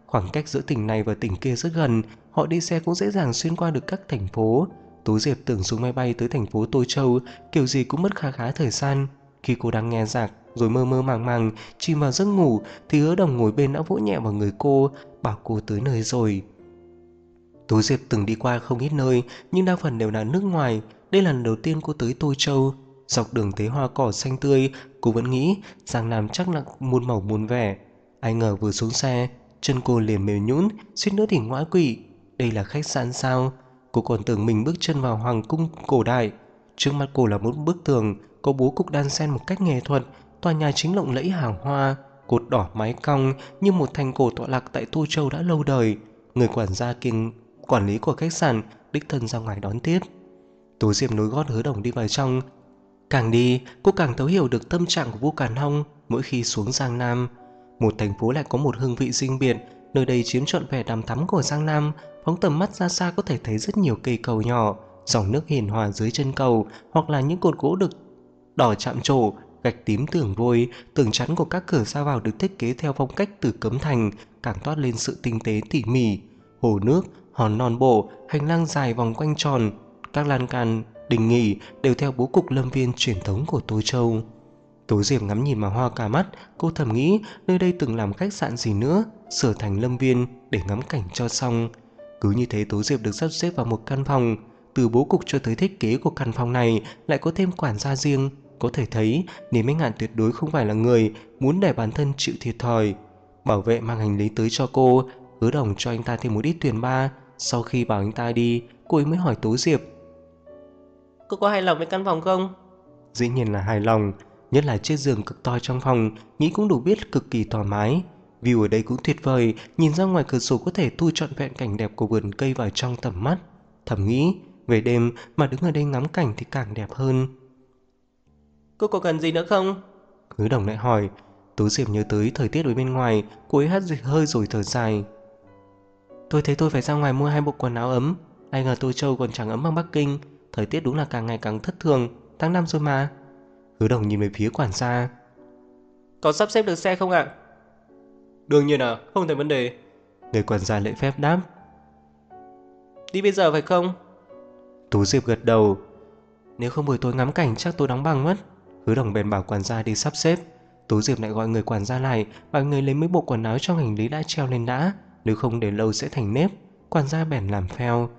Khoảng cách giữa tỉnh này và tỉnh kia rất gần, họ đi xe cũng dễ dàng xuyên qua được các thành phố. Tú Diệp tưởng xuống máy bay tới thành phố Tô Châu kiểu gì cũng mất khá khá thời gian. Khi cô đang nghe nhạc rồi mơ mơ màng màng chìm vào giấc ngủ thì Hứa Đồng ngồi bên đã vỗ nhẹ vào người cô, bảo cô tới nơi rồi. Tú Diệp từng đi qua không ít nơi, nhưng đa phần đều là nước ngoài. Đây là lần đầu tiên cô tới Tô Châu. Dọc đường thấy hoa cỏ xanh tươi, cô vẫn nghĩ Giang Nam chắc là muôn màu muôn vẻ. Ai ngờ vừa xuống xe, chân cô liền mềm nhũn, suýt nữa thì ngã quỵ. Đây là khách sạn sao? Cô còn tưởng mình bước chân vào hoàng cung cổ đại. Trước mắt cô là một bức tường có bố cục đan xen một cách nghệ thuật, tòa nhà chính lộng lẫy hào hoa, cột đỏ mái cong như một thành cổ tọa lạc tại Tô Châu đã lâu đời. Người quản gia kiêm quản lý của khách sạn đích thân ra ngoài đón tiếp. Tú Diệp nối gót Hứa Đồng đi vào trong. Càng đi, cô càng thấu hiểu được tâm trạng của Vu Càn Hong mỗi khi xuống Giang Nam. Một thành phố lại có một hương vị riêng biệt, nơi đây chiếm trọn vẻ đằm thắm của Giang Nam. Phóng tầm mắt ra xa có thể thấy rất nhiều cây cầu nhỏ, dòng nước hiền hòa dưới chân cầu, hoặc là những cột gỗ được đỏ chạm trổ, gạch tím tường vôi, tường chắn của các cửa ra vào được thiết kế theo phong cách từ Cấm Thành, càng toát lên sự tinh tế tỉ mỉ. Hồ nước, hòn non bộ, hành lang dài vòng quanh tròn, các lan can, đình nghỉ đều theo bố cục lâm viên truyền thống của Tô Châu. Tố Diệp ngắm nhìn mà hoa cả mắt, cô thầm nghĩ nơi đây từng làm khách sạn gì nữa, sửa thành lâm viên để ngắm cảnh cho xong. Cứ như thế Tố Diệp được sắp xếp vào một căn phòng. Từ bố cục cho tới thiết kế của căn phòng này lại có thêm quản gia riêng. Có thể thấy Lý Minh Ngạn tuyệt đối không phải là người muốn để bản thân chịu thiệt thòi. Bảo vệ mang hành lý tới cho cô, Hứa Đồng cho anh ta thêm một ít tiền ba. Sau khi bảo anh ta đi, cô ấy mới hỏi Tố Diệp: "Cô có hài lòng với căn phòng không?" Dĩ nhiên là hài lòng, nhất là chiếc giường cực to trong phòng, nghĩ cũng đủ biết cực kỳ thoải mái. View ở đây cũng tuyệt vời, nhìn ra ngoài cửa sổ có thể thu trọn vẹn cảnh đẹp của vườn cây vào trong tầm mắt. Thầm nghĩ, về đêm mà đứng ở đây ngắm cảnh thì càng đẹp hơn. "Cô có cần gì nữa không?" Hứa Đồng lại hỏi. Tú Diệp nhớ tới thời tiết ở bên ngoài, cô ấy hắt dịch hơi rồi thở dài. "Tôi thấy tôi phải ra ngoài mua 2 bộ quần áo ấm. Ai ngờ Tô Châu còn chẳng ấm bằng Bắc Kinh. Thời tiết đúng là càng ngày càng thất thường, tháng 5 rồi mà." Hứa Đồng nhìn về phía quản gia. "Có sắp xếp được xe không ạ?" "Đương nhiên là không thành vấn đề." Người quản gia lễ phép đáp. "Đi bây giờ phải không?" Tú Diệp gật đầu. "Nếu không buổi tối ngắm cảnh chắc tôi đóng bằng mất." Hứa Đồng bèn bảo quản gia đi sắp xếp. Tú Diệp lại gọi người quản gia lại, bảo người lấy mấy bộ quần áo trong hành lý đã treo lên đã, nếu không để lâu sẽ thành nếp. Quản gia bèn làm theo.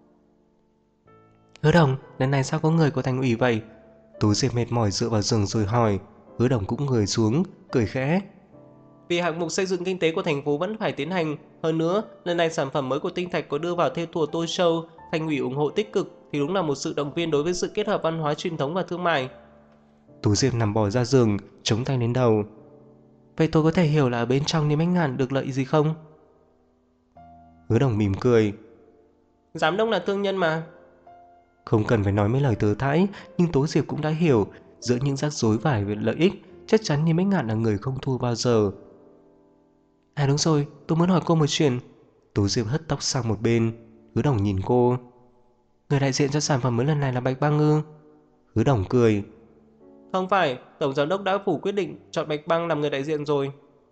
"Hứa Đồng, lần này sao có người của thành ủy vậy?" Tú Diệp mệt mỏi dựa vào giường rồi hỏi. Hứa Đồng cũng ngồi xuống, cười khẽ. "Vì hạng mục xây dựng kinh tế của thành phố vẫn phải tiến hành. Hơn nữa, lần này sản phẩm mới của Tinh Thạch có đưa vào theo tour Tô Châu, thành ủy ủng hộ tích cực thì đúng là một sự động viên đối với sự kết hợp văn hóa truyền thống và thương mại." Tú Diệp nằm bò ra giường, chống tay lên đầu. "Vậy tôi có thể hiểu là ở bên trong Niêm Bách Ngạn được lợi gì không?" Hứa Đồng mỉm cười. "Giám đốc là thương nhân mà." Không cần phải nói mấy lời thừa thãi, nhưng Tố Diệp cũng đã hiểu, giữa những rắc rối vài về lợi ích, chắc chắn Niêm Bách Ngạn là người không thua bao giờ. "À đúng rồi, tôi muốn hỏi cô một chuyện." Tố Diệp hất tóc sang một bên. Hứa Đồng nhìn cô. "Người đại diện cho sản phẩm mới lần này là Bạch Băng ư?" Hứa Đồng cười. "Không phải, tổng giám đốc đã phủ quyết định chọn Bạch Băng làm người đại diện rồi."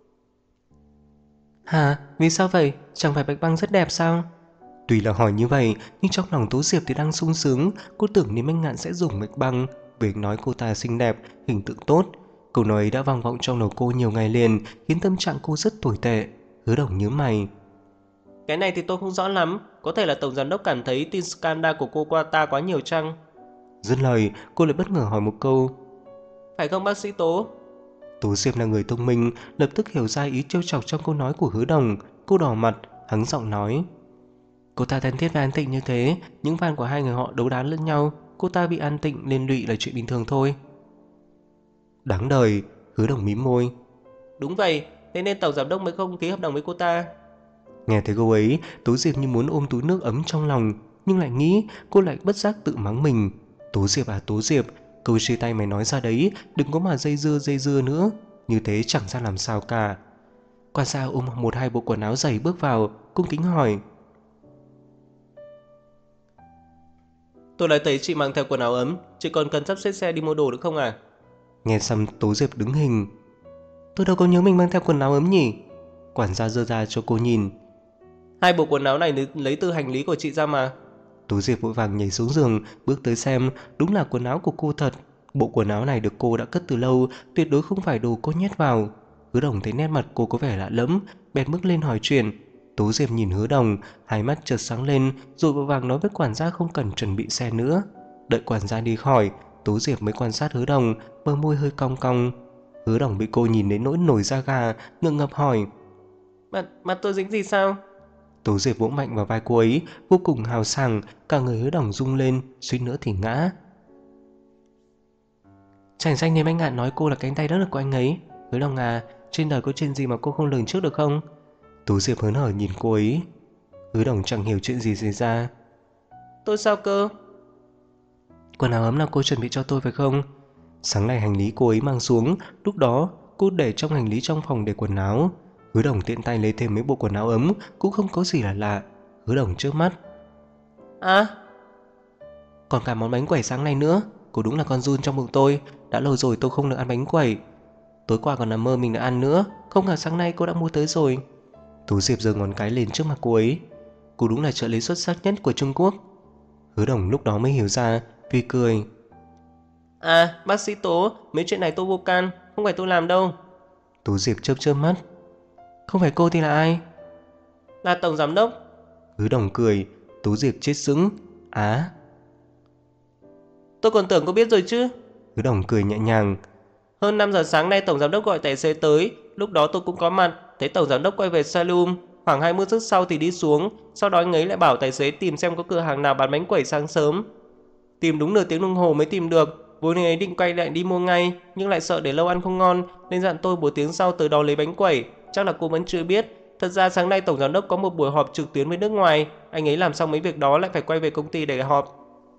"Hả? Vì sao vậy? Chẳng phải Bạch Băng rất đẹp sao?" Tuy là hỏi như vậy, nhưng trong lòng Tố Diệp thì đang sung sướng. Cô tưởng Niêm Bách Ngạn sẽ dùng Bạch Băng vì nói cô ta xinh đẹp, hình tượng tốt. Câu nói ấy đã vang vọng trong đầu cô nhiều ngày liền, khiến tâm trạng cô rất tồi tệ. Hứa Đồng nhíu mày. "Cái này thì tôi không rõ lắm, có thể là tổng giám đốc cảm thấy tin scandal của cô qua ta quá nhiều chăng?" Dứt lời, cô lại bất ngờ hỏi một câu. "Phải không bác sĩ Tố?" Tố Diệp là người thông minh, lập tức hiểu ra ý trêu chọc trong câu nói của Hứa Đồng. Cô đỏ mặt, hắng giọng nói. "Cô ta thân thiết với An Tịnh như thế, những fan của hai người họ đấu đá lẫn nhau, cô ta bị An Tịnh liên lụy là chuyện bình thường thôi." Đáng đời. Hứa Đồng mím môi. "Đúng vậy, thế nên tổng giám đốc mới không ký hợp đồng với cô ta." Nghe thấy câu ấy, Tố Diệp như muốn ôm túi nước ấm trong lòng, nhưng lại nghĩ cô lại bất giác tự mắng mình. Tố Diệp à Tố Diệp, câu chia tay mày nói ra đấy, đừng có mà dây dưa nữa, như thế chẳng ra làm sao cả. Quan gia ôm 1-2 bộ quần áo dày bước vào, cung kính hỏi. "Tôi lại thấy chị mang theo quần áo ấm, chị còn cần sắp xếp xe đi mua đồ được không à?" Nghe xong Tố Diệp đứng hình. "Tôi đâu có nhớ mình mang theo quần áo ấm nhỉ?" Quản gia giơ ra cho cô nhìn. Hai bộ quần áo này lấy từ hành lý của chị ra mà. Tú Diệp vội vàng nhảy xuống giường, bước tới xem, đúng là quần áo của cô thật. Bộ quần áo này được cô đã cất từ lâu, tuyệt đối không phải đồ cô nhét vào. Hứa Đồng thấy nét mặt cô có vẻ lạ lẫm, bèn bước lên hỏi chuyện. Tú Diệp nhìn Hứa Đồng, hai mắt chợt sáng lên, rồi vội vàng nói với quản gia không cần chuẩn bị xe nữa. Đợi quản gia đi khỏi, Tú Diệp mới quan sát Hứa Đồng, bờ môi hơi cong cong. Hứa Đồng bị cô nhìn đến nỗi nổi da gà, ngượng ngập hỏi: Mặt tôi dính gì sao? Tú Diệp vỗ mạnh vào vai cô ấy, vô cùng hào sảng, cả người Hứa Đồng rung lên, suýt nữa thì ngã. Chàng danh Niêm Anh Ngạn nói cô là cánh tay đắc lực của anh ấy. Hứa Đồng à, trên đời có chuyện gì mà cô không lường trước được không? Tú Diệp hớn hở nhìn cô ấy. Hứa Đồng chẳng hiểu chuyện gì xảy ra. Tôi sao cơ? Quần áo ấm là cô chuẩn bị cho tôi phải không? Sáng nay hành lý cô ấy mang xuống, lúc đó cô để trong hành lý trong phòng để quần áo. Hứa Đồng tiện tay lấy thêm mấy bộ quần áo ấm, cũng không có gì là lạ. Hứa Đồng trước mắt. À, còn cả món bánh quẩy sáng nay nữa. Cô đúng là con giun trong bụng tôi. Đã lâu rồi tôi không được ăn bánh quẩy. Tối qua còn nằm mơ mình đã ăn nữa, không ngờ sáng nay cô đã mua tới rồi. Tú Diệp giơ ngón cái lên trước mặt cô ấy. Cô đúng là trợ lý xuất sắc nhất của Trung Quốc. Hứa Đồng lúc đó mới hiểu ra, vì cười. À, bác sĩ Tố, mấy chuyện này tôi vô can, không phải tôi làm đâu. Tú Diệp chớp chớp mắt. Không phải cô thì là ai? Là tổng giám đốc. Hứa Đồng cười. Tú Diệp chết sững. Á, tôi còn tưởng cô biết rồi chứ. Hứa Đồng cười nhẹ nhàng. Hơn 5 giờ sáng nay tổng giám đốc gọi tài xế tới, lúc đó tôi cũng có mặt. Thấy tổng giám đốc quay về saloon, khoảng 20 phút sau thì đi xuống. Sau đó anh ấy lại bảo tài xế tìm xem có cửa hàng nào bán bánh quẩy sáng sớm. Tìm đúng nửa tiếng đồng hồ mới tìm được. Vốn anh ấy định quay lại đi mua ngay, nhưng lại sợ để lâu ăn không ngon, nên dặn tôi buổi tiếng sau tới đó lấy bánh quẩy. Chắc là cô vẫn chưa biết. Thật ra sáng nay tổng giám đốc có một buổi họp trực tuyến với nước ngoài. Anh ấy làm xong mấy việc đó lại phải quay về công ty để họp.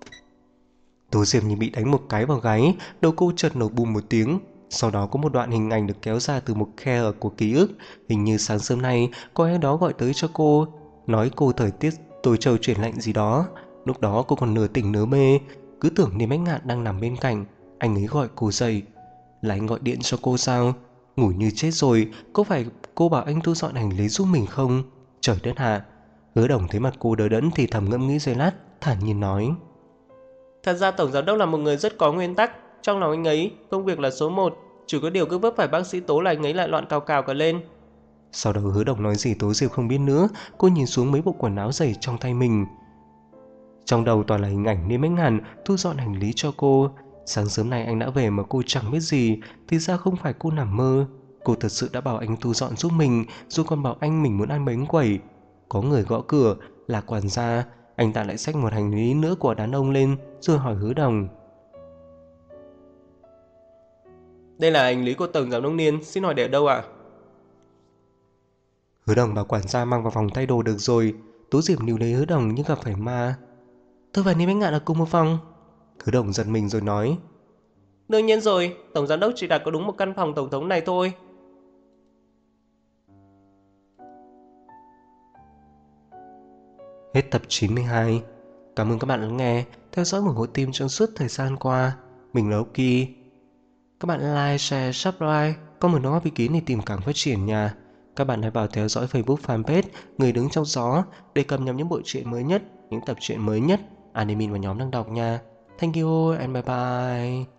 Tô Diệp như bị đánh một cái vào gáy, đầu cô chợt nổ bùm một tiếng. Sau đó có một đoạn hình ảnh được kéo ra từ một khe ở của ký ức. Hình như sáng sớm nay có ai đó gọi tới cho cô, nói cô thời tiết tối trời chuyển lạnh gì đó. Lúc đó cô còn nửa tỉnh nửa mê, cứ tưởng Niêm Ánh Ngạn đang nằm bên cạnh. Anh ấy gọi cô dậy. Là anh gọi điện cho cô sao? Ngủ như chết rồi, có phải cô bảo anh thu dọn hành lý giúp mình không? Trời đất hạ. Hứa Đồng thấy mặt cô đờ đẫn thì thầm ngẫm nghĩ giây lát, thản nhiên nói. Thật ra tổng giám đốc là một người rất có nguyên tắc. Trong lòng anh ấy, công việc là số 1. Chỉ có điều cứ vấp phải bác sĩ Tố là anh ấy lại loạn cào cào cả lên. Sau đó Hứa Đồng nói gì Tố Diệp không biết nữa. Cô nhìn xuống mấy bộ quần áo giày trong tay mình. Trong đầu toàn là hình ảnh Niêm Ánh Ngạn thu dọn hành lý cho cô. Sáng sớm nay anh đã về mà cô chẳng biết gì. Thì ra không phải cô nằm mơ. Cô thật sự đã bảo anh thu dọn giúp mình, rồi còn bảo anh mình muốn ăn bánh quẩy. Có người gõ cửa, là quản gia. Anh ta lại xách một hành lý nữa của đàn ông lên, rồi hỏi Hứa Đồng. Đây là hành lý của tổng giám đốc Niên, xin hỏi để ở đâu ạ? Hứa Đồng bảo quản gia mang vào phòng thay đồ được rồi. Tú Diệp níu lấy Hứa Đồng như gặp phải ma. Tôi và Niêm Ánh Ngạn ở cùng một phòng. Hứa Đồng giật mình rồi nói. Đương nhiên rồi, tổng giám đốc chỉ đặt có đúng một căn phòng tổng thống này thôi. Hết tập 92. Cảm ơn các bạn lắng nghe, theo dõi ủng hộ team trong suốt thời gian qua. Mình là Oki. Các bạn like, share, subscribe, comment đóng góp ý kiến để tìm càng phát triển nha. Các bạn hãy vào theo dõi Facebook fanpage Người Đứng Trong Gió để cập nhật những bộ truyện mới nhất, những tập truyện mới nhất anime và nhóm đang đọc nha. Thank you and bye bye.